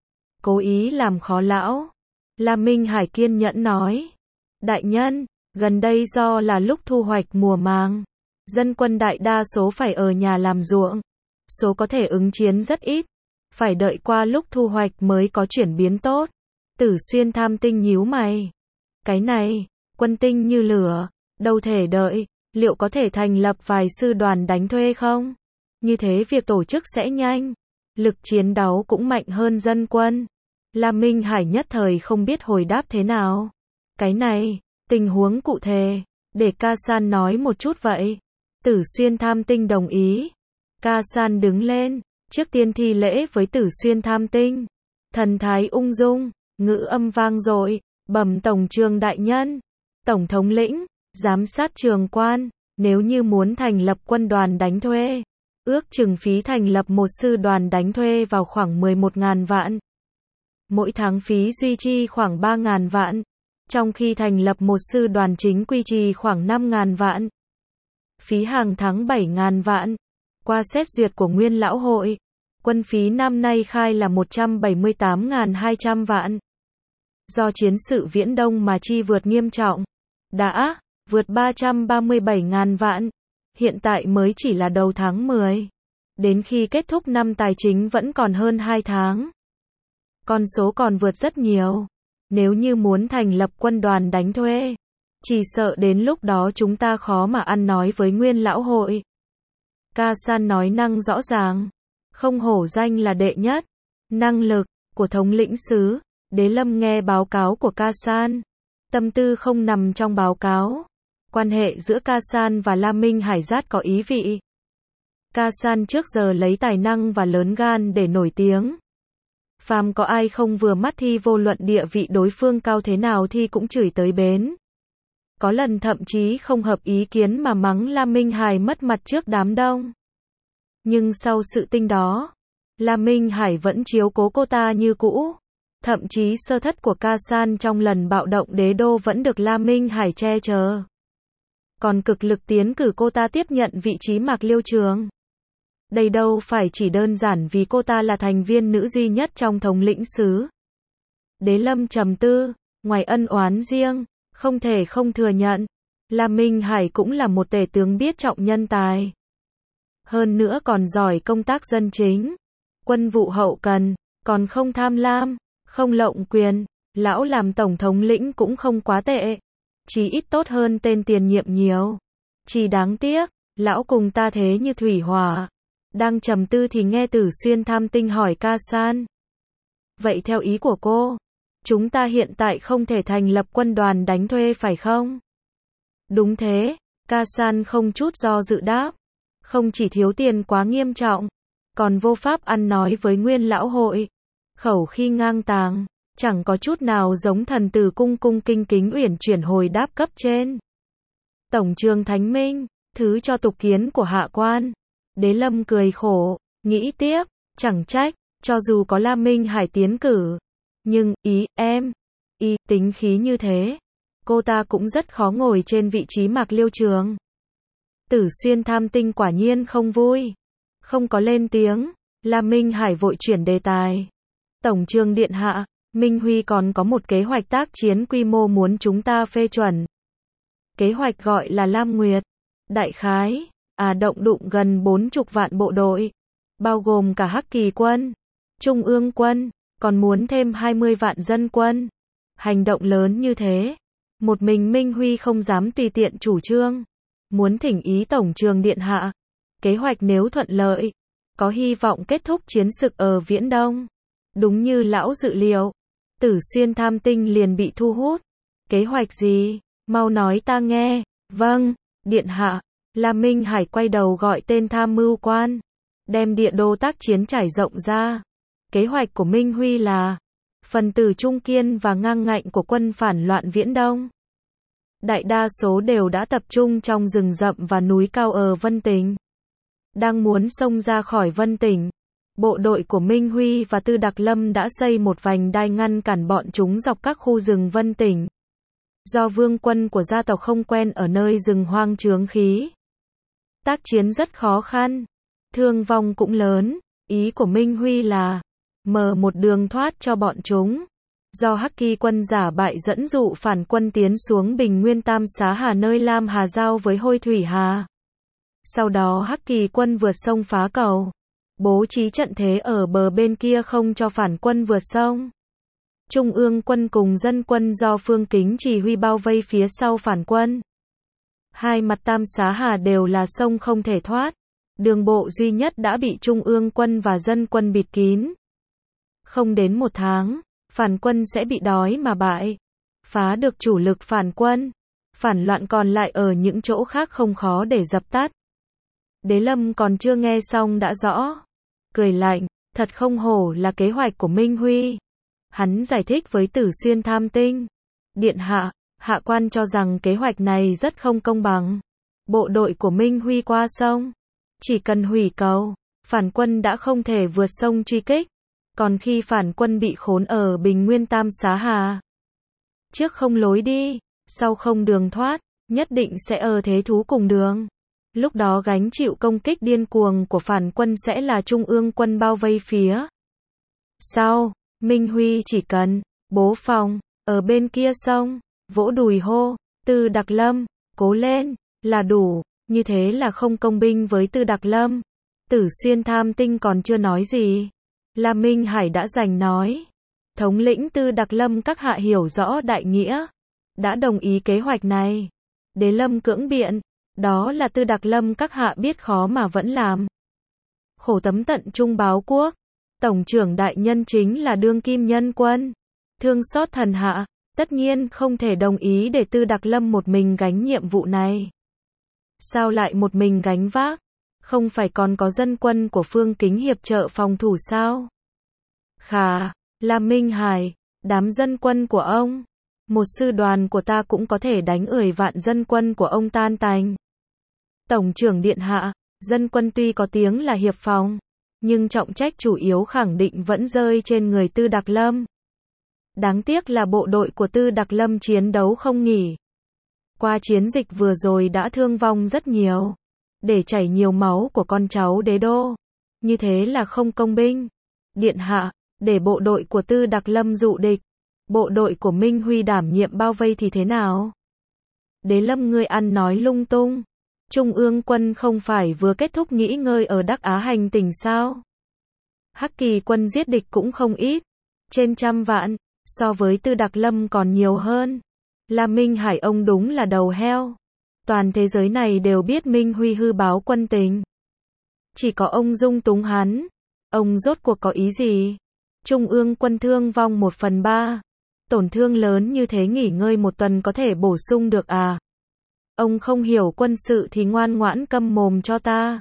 Cố ý làm khó lão. La Minh Hải kiên nhẫn nói. Đại nhân, gần đây do là lúc thu hoạch mùa màng. Dân quân đại đa số phải ở nhà làm ruộng. Số có thể ứng chiến rất ít. Phải đợi qua lúc thu hoạch mới có chuyển biến tốt. Tử Xuyên Tham Tinh nhíu mày. Cái này, quân tinh như lửa, đâu thể đợi, liệu có thể thành lập vài sư đoàn đánh thuê không? Như thế việc tổ chức sẽ nhanh, lực chiến đấu cũng mạnh hơn dân quân. La Minh Hải nhất thời không biết hồi đáp thế nào. Cái này, tình huống cụ thể, để Ca San nói một chút vậy. Tử Xuyên Tham Tinh đồng ý. Ca San đứng lên, trước tiên thi lễ với Tử Xuyên Tham Tinh. Thần thái ung dung, ngữ âm vang dội, bẩm tổng trường đại nhân, tổng thống lĩnh, giám sát trường quan, nếu như muốn thành lập quân đoàn đánh thuê, ước chừng phí thành lập một sư đoàn đánh thuê vào khoảng 11.000 vạn. Mỗi tháng phí duy trì khoảng 3.000 vạn, trong khi thành lập một sư đoàn chính quy trì khoảng 5.000 vạn. Phí hàng tháng 7.000 vạn. Qua xét duyệt của Nguyên Lão Hội, quân phí năm nay khai là 178.200 vạn. Do chiến sự Viễn Đông mà chi vượt nghiêm trọng, đã vượt 337.000 vạn. Hiện tại mới chỉ là đầu tháng 10. Đến khi kết thúc năm tài chính vẫn còn hơn 2 tháng. Con số còn vượt rất nhiều. Nếu như muốn thành lập quân đoàn đánh thuê, chỉ sợ đến lúc đó chúng ta khó mà ăn nói với Nguyên Lão Hội. Ca San nói năng rõ ràng. Không hổ danh là đệ nhất. Năng lực của thống lĩnh xứ. Đế Lâm nghe báo cáo của Ca San. Tâm tư không nằm trong báo cáo. Quan hệ giữa Ca San và La Minh Hải rất có ý vị. Ca San trước giờ lấy tài năng và lớn gan để nổi tiếng. Phàm có ai không vừa mắt thì vô luận địa vị đối phương cao thế nào thì cũng chửi tới bến. Có lần thậm chí không hợp ý kiến mà mắng La Minh Hải mất mặt trước đám đông. Nhưng sau sự tinh đó, La Minh Hải vẫn chiếu cố cô ta như cũ. Thậm chí sơ thất của Ca San trong lần bạo động đế đô vẫn được La Minh Hải che chở. Còn cực lực tiến cử cô ta tiếp nhận vị trí Mạc Liêu Trường. Đây đâu phải chỉ đơn giản vì cô ta là thành viên nữ duy nhất trong thống lĩnh xứ. Đế Lâm trầm tư, ngoài ân oán riêng, không thể không thừa nhận, La Minh Hải cũng là một tể tướng biết trọng nhân tài. Hơn nữa còn giỏi công tác dân chính, quân vụ hậu cần, còn không tham lam, không lộng quyền, lão làm tổng thống lĩnh cũng không quá tệ, chỉ ít tốt hơn tên tiền nhiệm nhiều. Chỉ đáng tiếc, lão cùng ta thế như thủy hỏa. Đang trầm tư thì nghe Tử Xuyên Tham Tinh hỏi Ca San. Vậy theo ý của cô, chúng ta hiện tại không thể thành lập quân đoàn đánh thuê phải không? Đúng thế, Ca San không chút do dự đáp. Không chỉ thiếu tiền quá nghiêm trọng, còn vô pháp ăn nói với Nguyên Lão Hội. Khẩu khi ngang tàng, chẳng có chút nào giống thần tử cung cung kinh kính uyển chuyển hồi đáp cấp trên. Tổng trường Thánh Minh, thứ cho tục kiến của hạ quan. Đế Lâm cười khổ, nghĩ tiếp, chẳng trách, cho dù có La Minh Hải tiến cử. Nhưng, tính khí như thế, cô ta cũng rất khó ngồi trên vị trí Mạc Liêu Trường. Tử Xuyên Tham Tinh quả nhiên không vui. Không có lên tiếng, La Minh Hải vội chuyển đề tài. Tổng trường điện hạ, Minh Huy còn có một kế hoạch tác chiến quy mô muốn chúng ta phê chuẩn. Kế hoạch gọi là Lam Nguyệt. Đại khái, động đụng gần 40 vạn bộ đội, bao gồm cả Hắc Kỳ quân, Trung ương quân, còn muốn thêm 20 vạn dân quân. Hành động lớn như thế, một mình Minh Huy không dám tùy tiện chủ trương. Muốn thỉnh ý tổng trường điện hạ. Kế hoạch nếu thuận lợi, có hy vọng kết thúc chiến sự ở Viễn Đông. Đúng như lão dự liệu, Tử Xuyên Tham Tinh liền bị thu hút. Kế hoạch gì? Mau nói ta nghe. Vâng, điện hạ. La Minh Hải quay đầu gọi tên tham mưu quan, đem địa đồ tác chiến trải rộng ra. Kế hoạch của Minh Huy là phần tử trung kiên và ngang ngạnh của quân phản loạn Viễn Đông. Đại đa số đều đã tập trung trong rừng rậm và núi cao ở Vân Tỉnh. Đang muốn xông ra khỏi Vân Tỉnh, bộ đội của Minh Huy và Tư Đặc Lâm đã xây một vành đai ngăn cản bọn chúng dọc các khu rừng Vân Tỉnh. Do vương quân của gia tộc không quen ở nơi rừng hoang chướng khí, tác chiến rất khó khăn, thương vong cũng lớn. Ý của Minh Huy là mở một đường thoát cho bọn chúng. Do Hắc Kỳ quân giả bại dẫn dụ phản quân tiến xuống Bình Nguyên Tam Xá Hà nơi Lam Hà giao với Hôi Thủy Hà. Sau đó Hắc Kỳ quân vượt sông phá cầu, bố trí trận thế ở bờ bên kia không cho phản quân vượt sông. Trung ương quân cùng dân quân do Phương Kính chỉ huy bao vây phía sau phản quân. Hai mặt Tam Xá Hà đều là sông không thể thoát. Đường bộ duy nhất đã bị Trung ương quân và dân quân bịt kín. Không đến một tháng, phản quân sẽ bị đói mà bại. Phá được chủ lực phản quân, phản loạn còn lại ở những chỗ khác không khó để dập tắt. Đế Lâm còn chưa nghe xong đã rõ. Cười lạnh, thật không hổ là kế hoạch của Minh Huy. Hắn giải thích với Tử Xuyên Tham Tinh. Điện hạ, hạ quan cho rằng kế hoạch này rất không công bằng. Bộ đội của Minh Huy qua sông, chỉ cần hủy cầu, phản quân đã không thể vượt sông truy kích. Còn khi phản quân bị khốn ở Bình Nguyên Tam Xá Hà, trước không lối đi, sau không đường thoát, nhất định sẽ ở thế thú cùng đường. Lúc đó gánh chịu công kích điên cuồng của phản quân sẽ là Trung ương quân bao vây phía sau. Minh Huy chỉ cần bố phòng ở bên kia sông, vỗ đùi hô, Tư Đặc Lâm, cố lên, là đủ. Như thế là không công binh với Tư Đặc Lâm. Tử Xuyên Tham Tinh còn chưa nói gì, La Minh Hải đã giành nói. Thống lĩnh Tư Đặc Lâm các hạ hiểu rõ đại nghĩa, đã đồng ý kế hoạch này. Đế Lâm cưỡng biện, đó là Tư Đặc Lâm các hạ biết khó mà vẫn làm. Khổ tấm tận trung báo quốc, tổng trưởng đại nhân chính là đương kim nhân quân. Thương xót thần hạ, tất nhiên không thể đồng ý để Tư Đặc Lâm một mình gánh nhiệm vụ này. Sao lại một mình gánh vác? Không phải còn có dân quân của Phương Kính hiệp trợ phòng thủ sao? Khà, La Minh Hải, đám dân quân của ông, một sư đoàn của ta cũng có thể đánh 10 vạn dân quân của ông tan tành. Tổng trưởng điện hạ, dân quân tuy có tiếng là hiệp phòng, nhưng trọng trách chủ yếu khẳng định vẫn rơi trên người Tư Đặc Lâm. Đáng tiếc là bộ đội của Tư Đặc Lâm chiến đấu không nghỉ. Qua chiến dịch vừa rồi đã thương vong rất nhiều, để chảy nhiều máu của con cháu đế đô. Như thế là không công binh. Điện hạ, để bộ đội của Tư Đặc Lâm dụ địch, bộ đội của Minh Huy đảm nhiệm bao vây thì thế nào? Đế Lâm ngươi ăn nói lung tung. Trung ương quân không phải vừa kết thúc nghỉ ngơi ở Đắc Á hành tỉnh sao? Hắc Kỳ quân giết địch cũng không ít, trên 100 vạn, so với Tư Đặc Lâm còn nhiều hơn. La Minh Hải ông đúng là đầu heo. Toàn thế giới này đều biết Minh Huy hư báo quân tình. Chỉ có ông dung túng hắn. Ông rốt cuộc có ý gì? Trung ương quân thương vong 1/3. Tổn thương lớn như thế nghỉ ngơi 1 tuần có thể bổ sung được à? Ông không hiểu quân sự thì ngoan ngoãn câm mồm cho ta.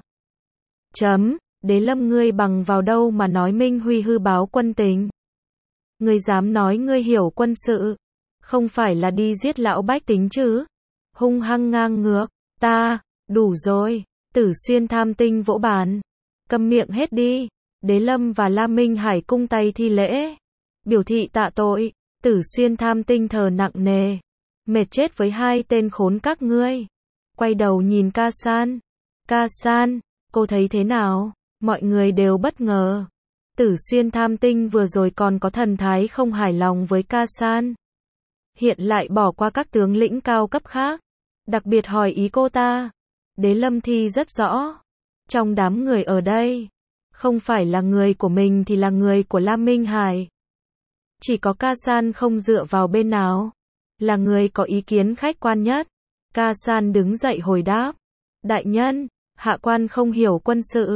Đế Lâm ngươi bằng vào đâu mà nói Minh Huy hư báo quân tình? Ngươi dám nói ngươi hiểu quân sự? Không phải là đi giết lão bách tính chứ? Hung hăng ngang ngược, ta, đủ rồi. Tử Xuyên Tham Tinh vỗ bàn. Câm miệng hết đi. Đế Lâm và La Minh Hải cung tay thi lễ, biểu thị tạ tội. Tử Xuyên Tham Tinh thờ nặng nề, mệt chết với hai tên khốn các ngươi. Quay đầu nhìn Ca San. Ca San, cô thấy thế nào? Mọi người đều bất ngờ. Tử Xuyên Tham Tinh vừa rồi còn có thần thái không hài lòng với Ca San, hiện lại bỏ qua các tướng lĩnh cao cấp khác, đặc biệt hỏi ý cô ta. Đế Lâm thi rất rõ, trong đám người ở đây, không phải là người của mình thì là người của La Minh Hải. Chỉ có Ca San không dựa vào bên nào, là người có ý kiến khách quan nhất. Ca San đứng dậy hồi đáp, đại nhân, hạ quan không hiểu quân sự,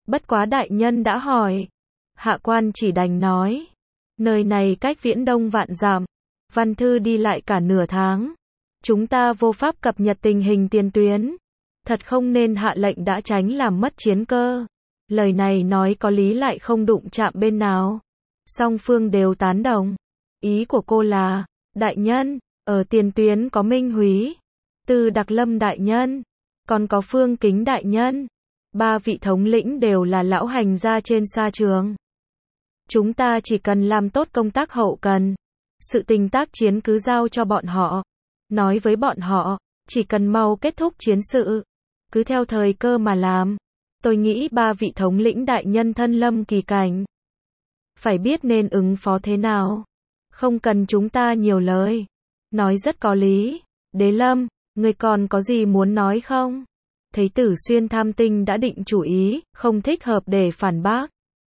Bất quá đại nhân đã hỏi. Hạ quan chỉ đành nói. Nơi này cách Viễn Đông vạn dặm. Văn thư đi lại cả nửa tháng. Chúng ta vô pháp cập nhật tình hình tiền tuyến. Thật không nên hạ lệnh đã tránh làm mất chiến cơ. Lời này nói có lý lại không đụng chạm bên nào. Song phương đều tán đồng. Ý của cô là, đại nhân, ở tiền tuyến có Minh Húy, Từ Đặc Lâm đại nhân, còn có Phương Kính đại nhân. Ba vị thống lĩnh đều là lão hành gia trên sa trường. Chúng ta chỉ cần làm tốt công tác hậu cần. Sự tình tác chiến cứ giao cho bọn họ. Nói với bọn họ, chỉ cần mau kết thúc chiến sự. Cứ theo thời cơ mà làm. Tôi nghĩ ba vị thống lĩnh đại nhân thân lâm kỳ cảnh. Phải biết nên ứng phó thế nào. Không cần chúng ta nhiều lời. Nói rất có lý. Đế Lâm, người còn có gì muốn nói không? Thấy Tử Xuyên Tham Tinh đã định chủ ý, không thích hợp để phản bác.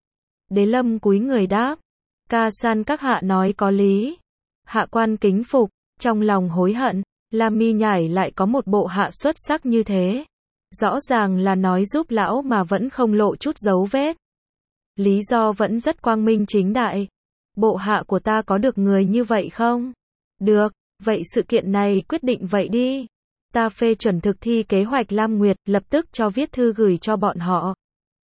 Đế Lâm cúi người đáp. Ca san các hạ nói có lý. Hạ quan kính phục, trong lòng hối hận, Lam Mi Nhải lại có một bộ hạ xuất sắc như thế. Rõ ràng là nói giúp lão mà vẫn không lộ chút dấu vết. Lý do vẫn rất quang minh chính đại. Bộ hạ của ta có được người như vậy không? Được, vậy sự kiện này quyết định vậy đi. Ta phê chuẩn thực thi kế hoạch Lam Nguyệt, lập tức cho viết thư gửi cho bọn họ.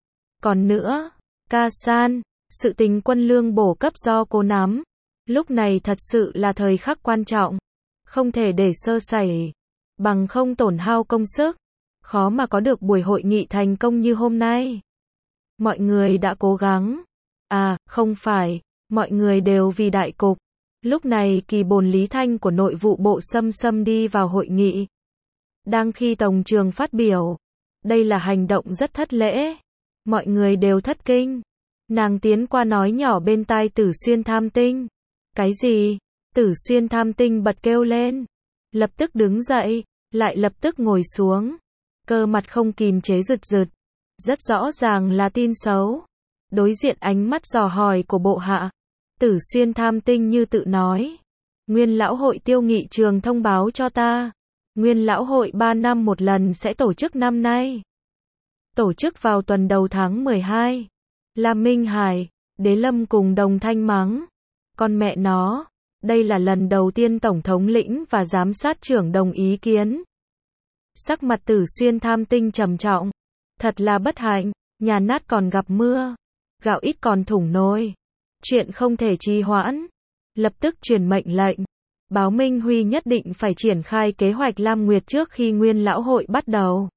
Còn nữa, ca san, sự tình quân lương bổ cấp do cô nắm. Lúc này thật sự là thời khắc quan trọng. Không thể để sơ sẩy. Bằng không tổn hao công sức. Khó mà có được buổi hội nghị thành công như hôm nay. Mọi người đã cố gắng. À, không phải. Mọi người đều vì đại cục. Lúc này Kỳ Bồn Lý Thanh của nội vụ bộ xâm đi vào hội nghị. Đang khi tổng trường phát biểu. Đây là hành động rất thất lễ. Mọi người đều thất kinh. Nàng tiến qua nói nhỏ bên tai Tử Xuyên Tham Tinh. Cái gì? Tử Xuyên Tham Tinh bật kêu lên. Lập tức đứng dậy. Lại lập tức ngồi xuống. Cơ mặt không kìm chế rực rực. Rất rõ ràng là tin xấu. Đối diện ánh mắt dò hỏi của bộ hạ. Tử Xuyên Tham Tinh như tự nói. Nguyên lão hội Tiêu Nghị Trường thông báo cho ta. Nguyên lão hội 3 năm một lần sẽ tổ chức năm nay. Tổ chức vào tuần đầu tháng 12. Lam Minh Hải, Đế Lâm cùng Đồng Thanh mắng. Con mẹ nó, đây là lần đầu tiên Tổng thống lĩnh và giám sát trưởng đồng ý kiến. Sắc mặt Tử Xuyên Tham Tinh trầm trọng. Thật là bất hạnh, nhà nát còn gặp mưa. Gạo ít còn thủng nồi. Chuyện không thể trì hoãn. Lập tức truyền mệnh lệnh. Báo Minh Huy nhất định phải triển khai kế hoạch Lam Nguyệt trước khi Nguyên lão hội bắt đầu.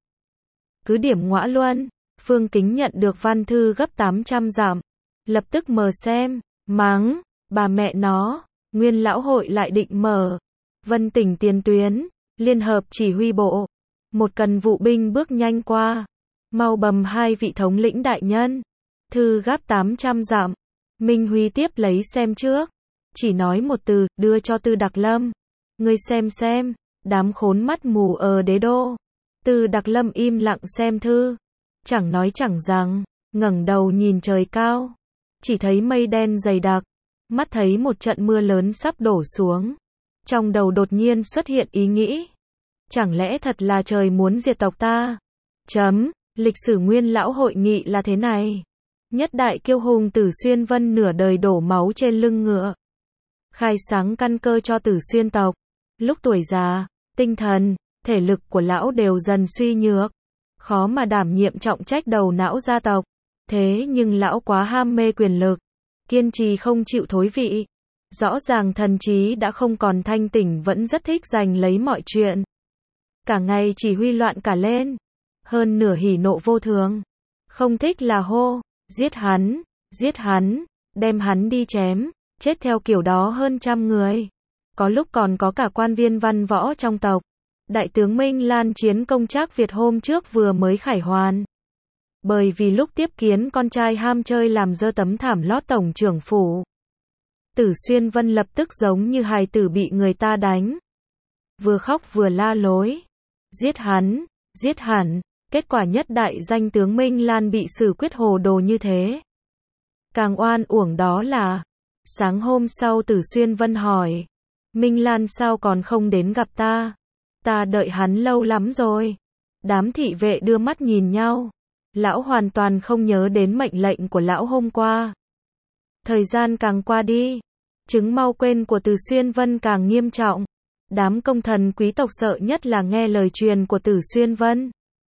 Cứ điểm Ngõa Luân, Phương Kính nhận được văn thư gấp 800 dặm. Lập tức mở xem, mắng, bà mẹ nó, Nguyên lão hội lại định mở. Vân tỉnh tiền tuyến, liên hợp chỉ huy bộ. Một cần vụ binh bước nhanh qua. Mau bầm hai vị thống lĩnh đại nhân. Thư gấp 800 dặm. Minh Huy tiếp lấy xem trước. Chỉ nói một từ, đưa cho Từ Đặc Lâm. Ngươi xem, đám khốn mắt mù ở đế đô. Từ Đặc Lâm im lặng xem thư. Chẳng nói chẳng rằng, ngẩng đầu nhìn trời cao. Chỉ thấy mây đen dày đặc. Mắt thấy một trận mưa lớn sắp đổ xuống. Trong đầu đột nhiên xuất hiện ý nghĩ. Chẳng lẽ thật là trời muốn diệt tộc ta? Lịch sử Nguyên lão hội nghị là thế này. Nhất đại kiêu hùng Tử Xuyên Vân nửa đời đổ máu trên lưng ngựa. Khai sáng căn cơ cho Tử Xuyên tộc. Lúc tuổi già, tinh thần, thể lực của lão đều dần suy nhược. Khó mà đảm nhiệm trọng trách đầu não gia tộc. Thế nhưng lão quá ham mê quyền lực. Kiên trì không chịu thối vị. Rõ ràng thần trí đã không còn thanh tỉnh vẫn rất thích giành lấy mọi chuyện. Cả ngày chỉ huy loạn cả lên. Hơn nửa hỉ nộ vô thường. Không thích là hô, giết hắn, đem hắn đi chém, chết theo kiểu đó hơn 100 người. Có lúc còn có cả quan viên văn võ trong tộc. Đại tướng Minh Lan chiến công Trác Việt hôm trước vừa mới khải hoàn. Bởi vì lúc tiếp kiến con trai ham chơi làm dơ tấm thảm lót tổng trưởng phủ. Tử Xuyên Vân lập tức giống như hài tử bị người ta đánh. Vừa khóc vừa la lối. Giết hẳn. Kết quả nhất đại danh tướng Minh Lan bị xử quyết hồ đồ như thế. Càng oan uổng đó là, sáng hôm sau Tử Xuyên Vân hỏi, Minh Lan sao còn không đến gặp ta? Ta đợi hắn lâu lắm rồi. Đám thị vệ đưa mắt nhìn nhau. Lão hoàn toàn không nhớ đến mệnh lệnh của lão hôm qua. Thời gian càng qua đi, chứng mau quên của Từ Xuyên Vân càng nghiêm trọng. Đám công thần quý tộc sợ nhất là nghe lời truyền của Từ Xuyên Vân.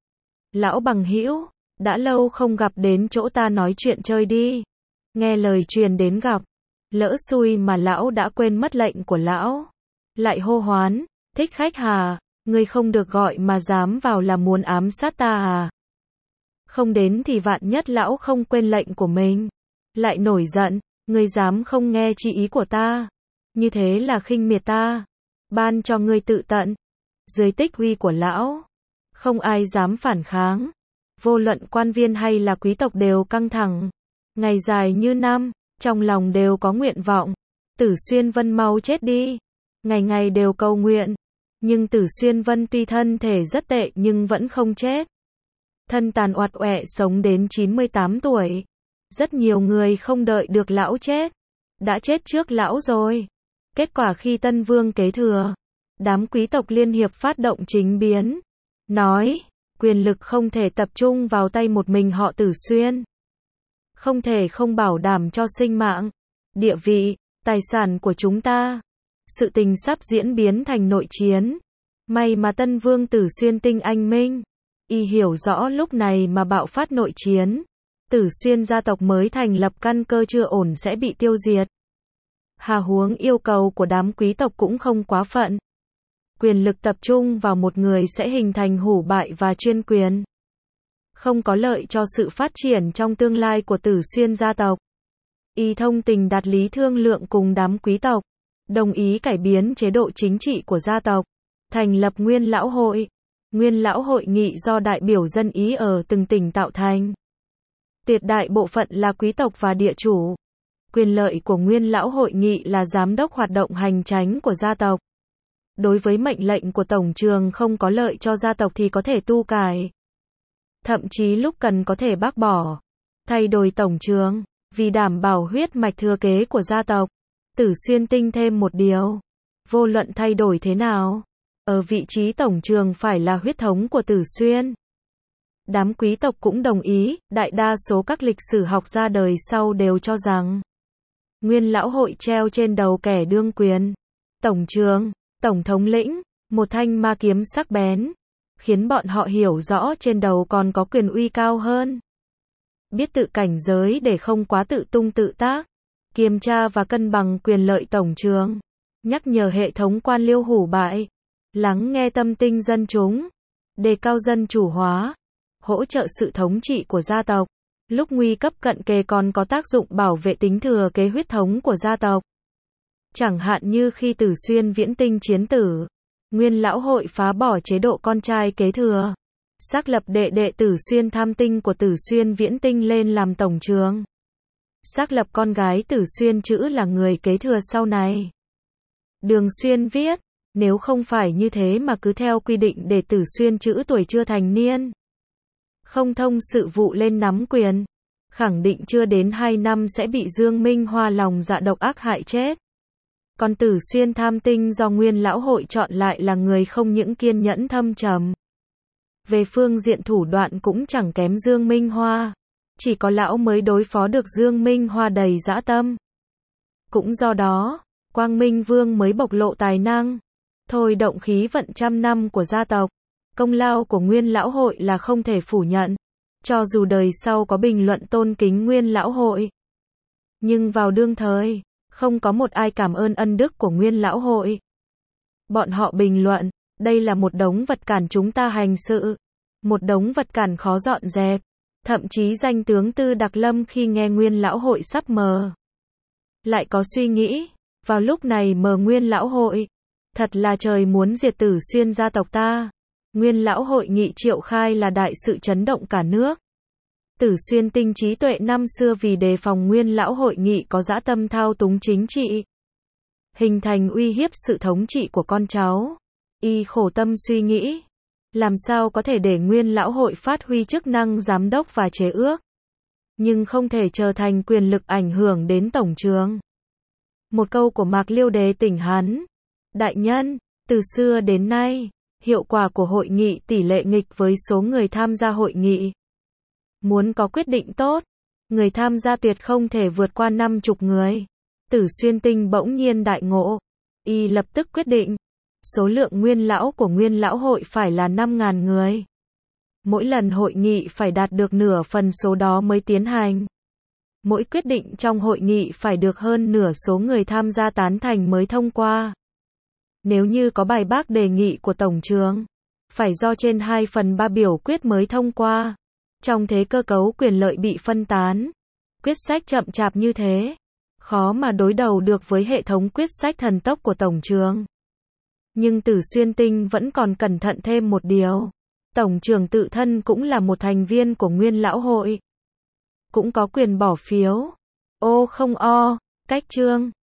Lão bằng hữu, đã lâu không gặp, đến chỗ ta nói chuyện chơi đi. Nghe lời truyền đến gặp. Lỡ xui mà lão đã quên mất lệnh của lão. Lại hô hoán, Thích Khách hà, ngươi không được gọi mà dám vào là muốn ám sát ta à? Không đến thì vạn nhất lão không quên lệnh của mình. Lại nổi giận, ngươi dám không nghe chỉ ý của ta. Như thế là khinh miệt ta. Ban cho ngươi tự tận. Dưới tích uy của lão, không ai dám phản kháng. Vô luận quan viên hay là quý tộc đều căng thẳng. Ngày dài như năm, trong lòng đều có nguyện vọng. Tử Xuyên Vân mau chết đi. Ngày ngày đều cầu nguyện. Nhưng Tử Xuyên Vân tuy thân thể rất tệ nhưng vẫn không chết. Thân tàn oặt oẹ sống đến 98 tuổi. Rất nhiều người không đợi được lão chết. Đã chết trước lão rồi. Kết quả khi Tân Vương kế thừa, đám quý tộc liên hiệp phát động chính biến. Nói, quyền lực không thể tập trung vào tay một mình họ Tử Xuyên. Không thể không bảo đảm cho sinh mạng, địa vị, tài sản của chúng ta. Sự tình sắp diễn biến thành nội chiến. May mà Tân Vương Tử Xuyên tinh anh minh. Y hiểu rõ lúc này mà bạo phát nội chiến. Tử Xuyên gia tộc mới thành lập căn cơ chưa ổn sẽ bị tiêu diệt. Hà huống yêu cầu của đám quý tộc cũng không quá phận. Quyền lực tập trung vào một người sẽ hình thành hủ bại và chuyên quyền. Không có lợi cho sự phát triển trong tương lai của Tử Xuyên gia tộc. Y thông tình đạt lý thương lượng cùng đám quý tộc. Đồng ý cải biến chế độ chính trị của gia tộc. Thành lập Nguyên Lão Hội. Nguyên Lão Hội nghị do đại biểu dân Ý ở từng tỉnh tạo thành. Tuyệt đại bộ phận là quý tộc và địa chủ. Quyền lợi của Nguyên Lão Hội nghị là giám đốc hoạt động hành chánh của gia tộc. Đối với mệnh lệnh của tổng trường không có lợi cho gia tộc thì có thể tu cải. Thậm chí lúc cần có thể bác bỏ, thay đổi tổng trường, vì đảm bảo huyết mạch thừa kế của gia tộc. Tử Xuyên tinh thêm một điều. Vô luận thay đổi thế nào, ở vị trí tổng trường phải là huyết thống của Tử Xuyên. Đám quý tộc cũng đồng ý, đại đa số các lịch sử học ra đời sau đều cho rằng Nguyên Lão Hội treo trên đầu kẻ đương quyền. Tổng trường, tổng thống lĩnh, một thanh ma kiếm sắc bén, khiến bọn họ hiểu rõ trên đầu còn có quyền uy cao hơn. Biết tự cảnh giới để không quá tự tung tự tác, kiểm tra và cân bằng quyền lợi tổng trường, nhắc nhở hệ thống quan liêu hủ bại, lắng nghe tâm tinh dân chúng, đề cao dân chủ hóa, hỗ trợ sự thống trị của gia tộc. Lúc nguy cấp cận kề còn có tác dụng bảo vệ tính thừa kế huyết thống của gia tộc. Chẳng hạn như khi Tử Xuyên Viễn Tinh chiến tử, Nguyên Lão Hội phá bỏ chế độ con trai kế thừa, xác lập đệ đệ Tử Xuyên Tham Tinh của Tử Xuyên Viễn Tinh lên làm tổng trường. Xác lập con gái Tử Xuyên Trữ là người kế thừa sau này. Đường Xuyên viết, nếu không phải như thế mà cứ theo quy định để Tử Xuyên Trữ tuổi chưa thành niên, không thông sự vụ lên nắm quyền, khẳng định chưa đến 2 năm sẽ bị Dương Minh Hoa lòng dạ độc ác hại chết. Còn Tử Xuyên Tham Tinh do Nguyên Lão Hội chọn lại là người không những kiên nhẫn thâm trầm, về phương diện thủ đoạn cũng chẳng kém Dương Minh Hoa. Chỉ có lão mới đối phó được Dương Minh Hoa đầy dã tâm. Cũng do đó, Quang Minh Vương mới bộc lộ tài năng, thôi động khí vận trăm năm của gia tộc. Công lao của Nguyên Lão Hội là không thể phủ nhận, cho dù đời sau có bình luận tôn kính Nguyên Lão Hội. Nhưng vào đương thời, không có một ai cảm ơn ân đức của Nguyên Lão Hội. Bọn họ bình luận, đây là một đống vật cản chúng ta hành sự, một đống vật cản khó dọn dẹp. Thậm chí danh tướng Tư Đặc Lâm khi nghe Nguyên Lão Hội sắp mờ, lại có suy nghĩ, vào lúc này mờ Nguyên Lão Hội, thật là trời muốn diệt Tử Xuyên gia tộc ta. Nguyên Lão Hội nghị triệu khai là đại sự chấn động cả nước. Tử Xuyên Tinh trí tuệ năm xưa vì đề phòng Nguyên Lão Hội nghị có dã tâm thao túng chính trị, hình thành uy hiếp sự thống trị của con cháu. Y khổ tâm suy nghĩ, làm sao có thể để Nguyên Lão Hội phát huy chức năng giám đốc và chế ước, nhưng không thể trở thành quyền lực ảnh hưởng đến tổng trường. Một câu của Mạc Liêu đề tỉnh hắn. Đại nhân, từ xưa đến nay, hiệu quả của hội nghị tỷ lệ nghịch với số người tham gia hội nghị. Muốn có quyết định tốt, người tham gia tuyệt không thể vượt qua 50 người. Tử Xuyên Tinh bỗng nhiên đại ngộ. Y lập tức quyết định, số lượng nguyên lão của nguyên lão hội phải là 5.000 người. Mỗi lần hội nghị phải đạt được nửa phần số đó mới tiến hành. Mỗi quyết định trong hội nghị phải được hơn nửa số người tham gia tán thành mới thông qua. Nếu như có bài bác đề nghị của tổng trưởng, phải do trên 2/3 biểu quyết mới thông qua. Trong thế cơ cấu quyền lợi bị phân tán, quyết sách chậm chạp như thế, khó mà đối đầu được với hệ thống quyết sách thần tốc của tổng trưởng. Nhưng Tử Xuyên Tinh vẫn còn cẩn thận thêm một điều. Tổng trưởng tự thân cũng là một thành viên của Nguyên Lão Hội, cũng có quyền bỏ phiếu. Ô không o, cách chương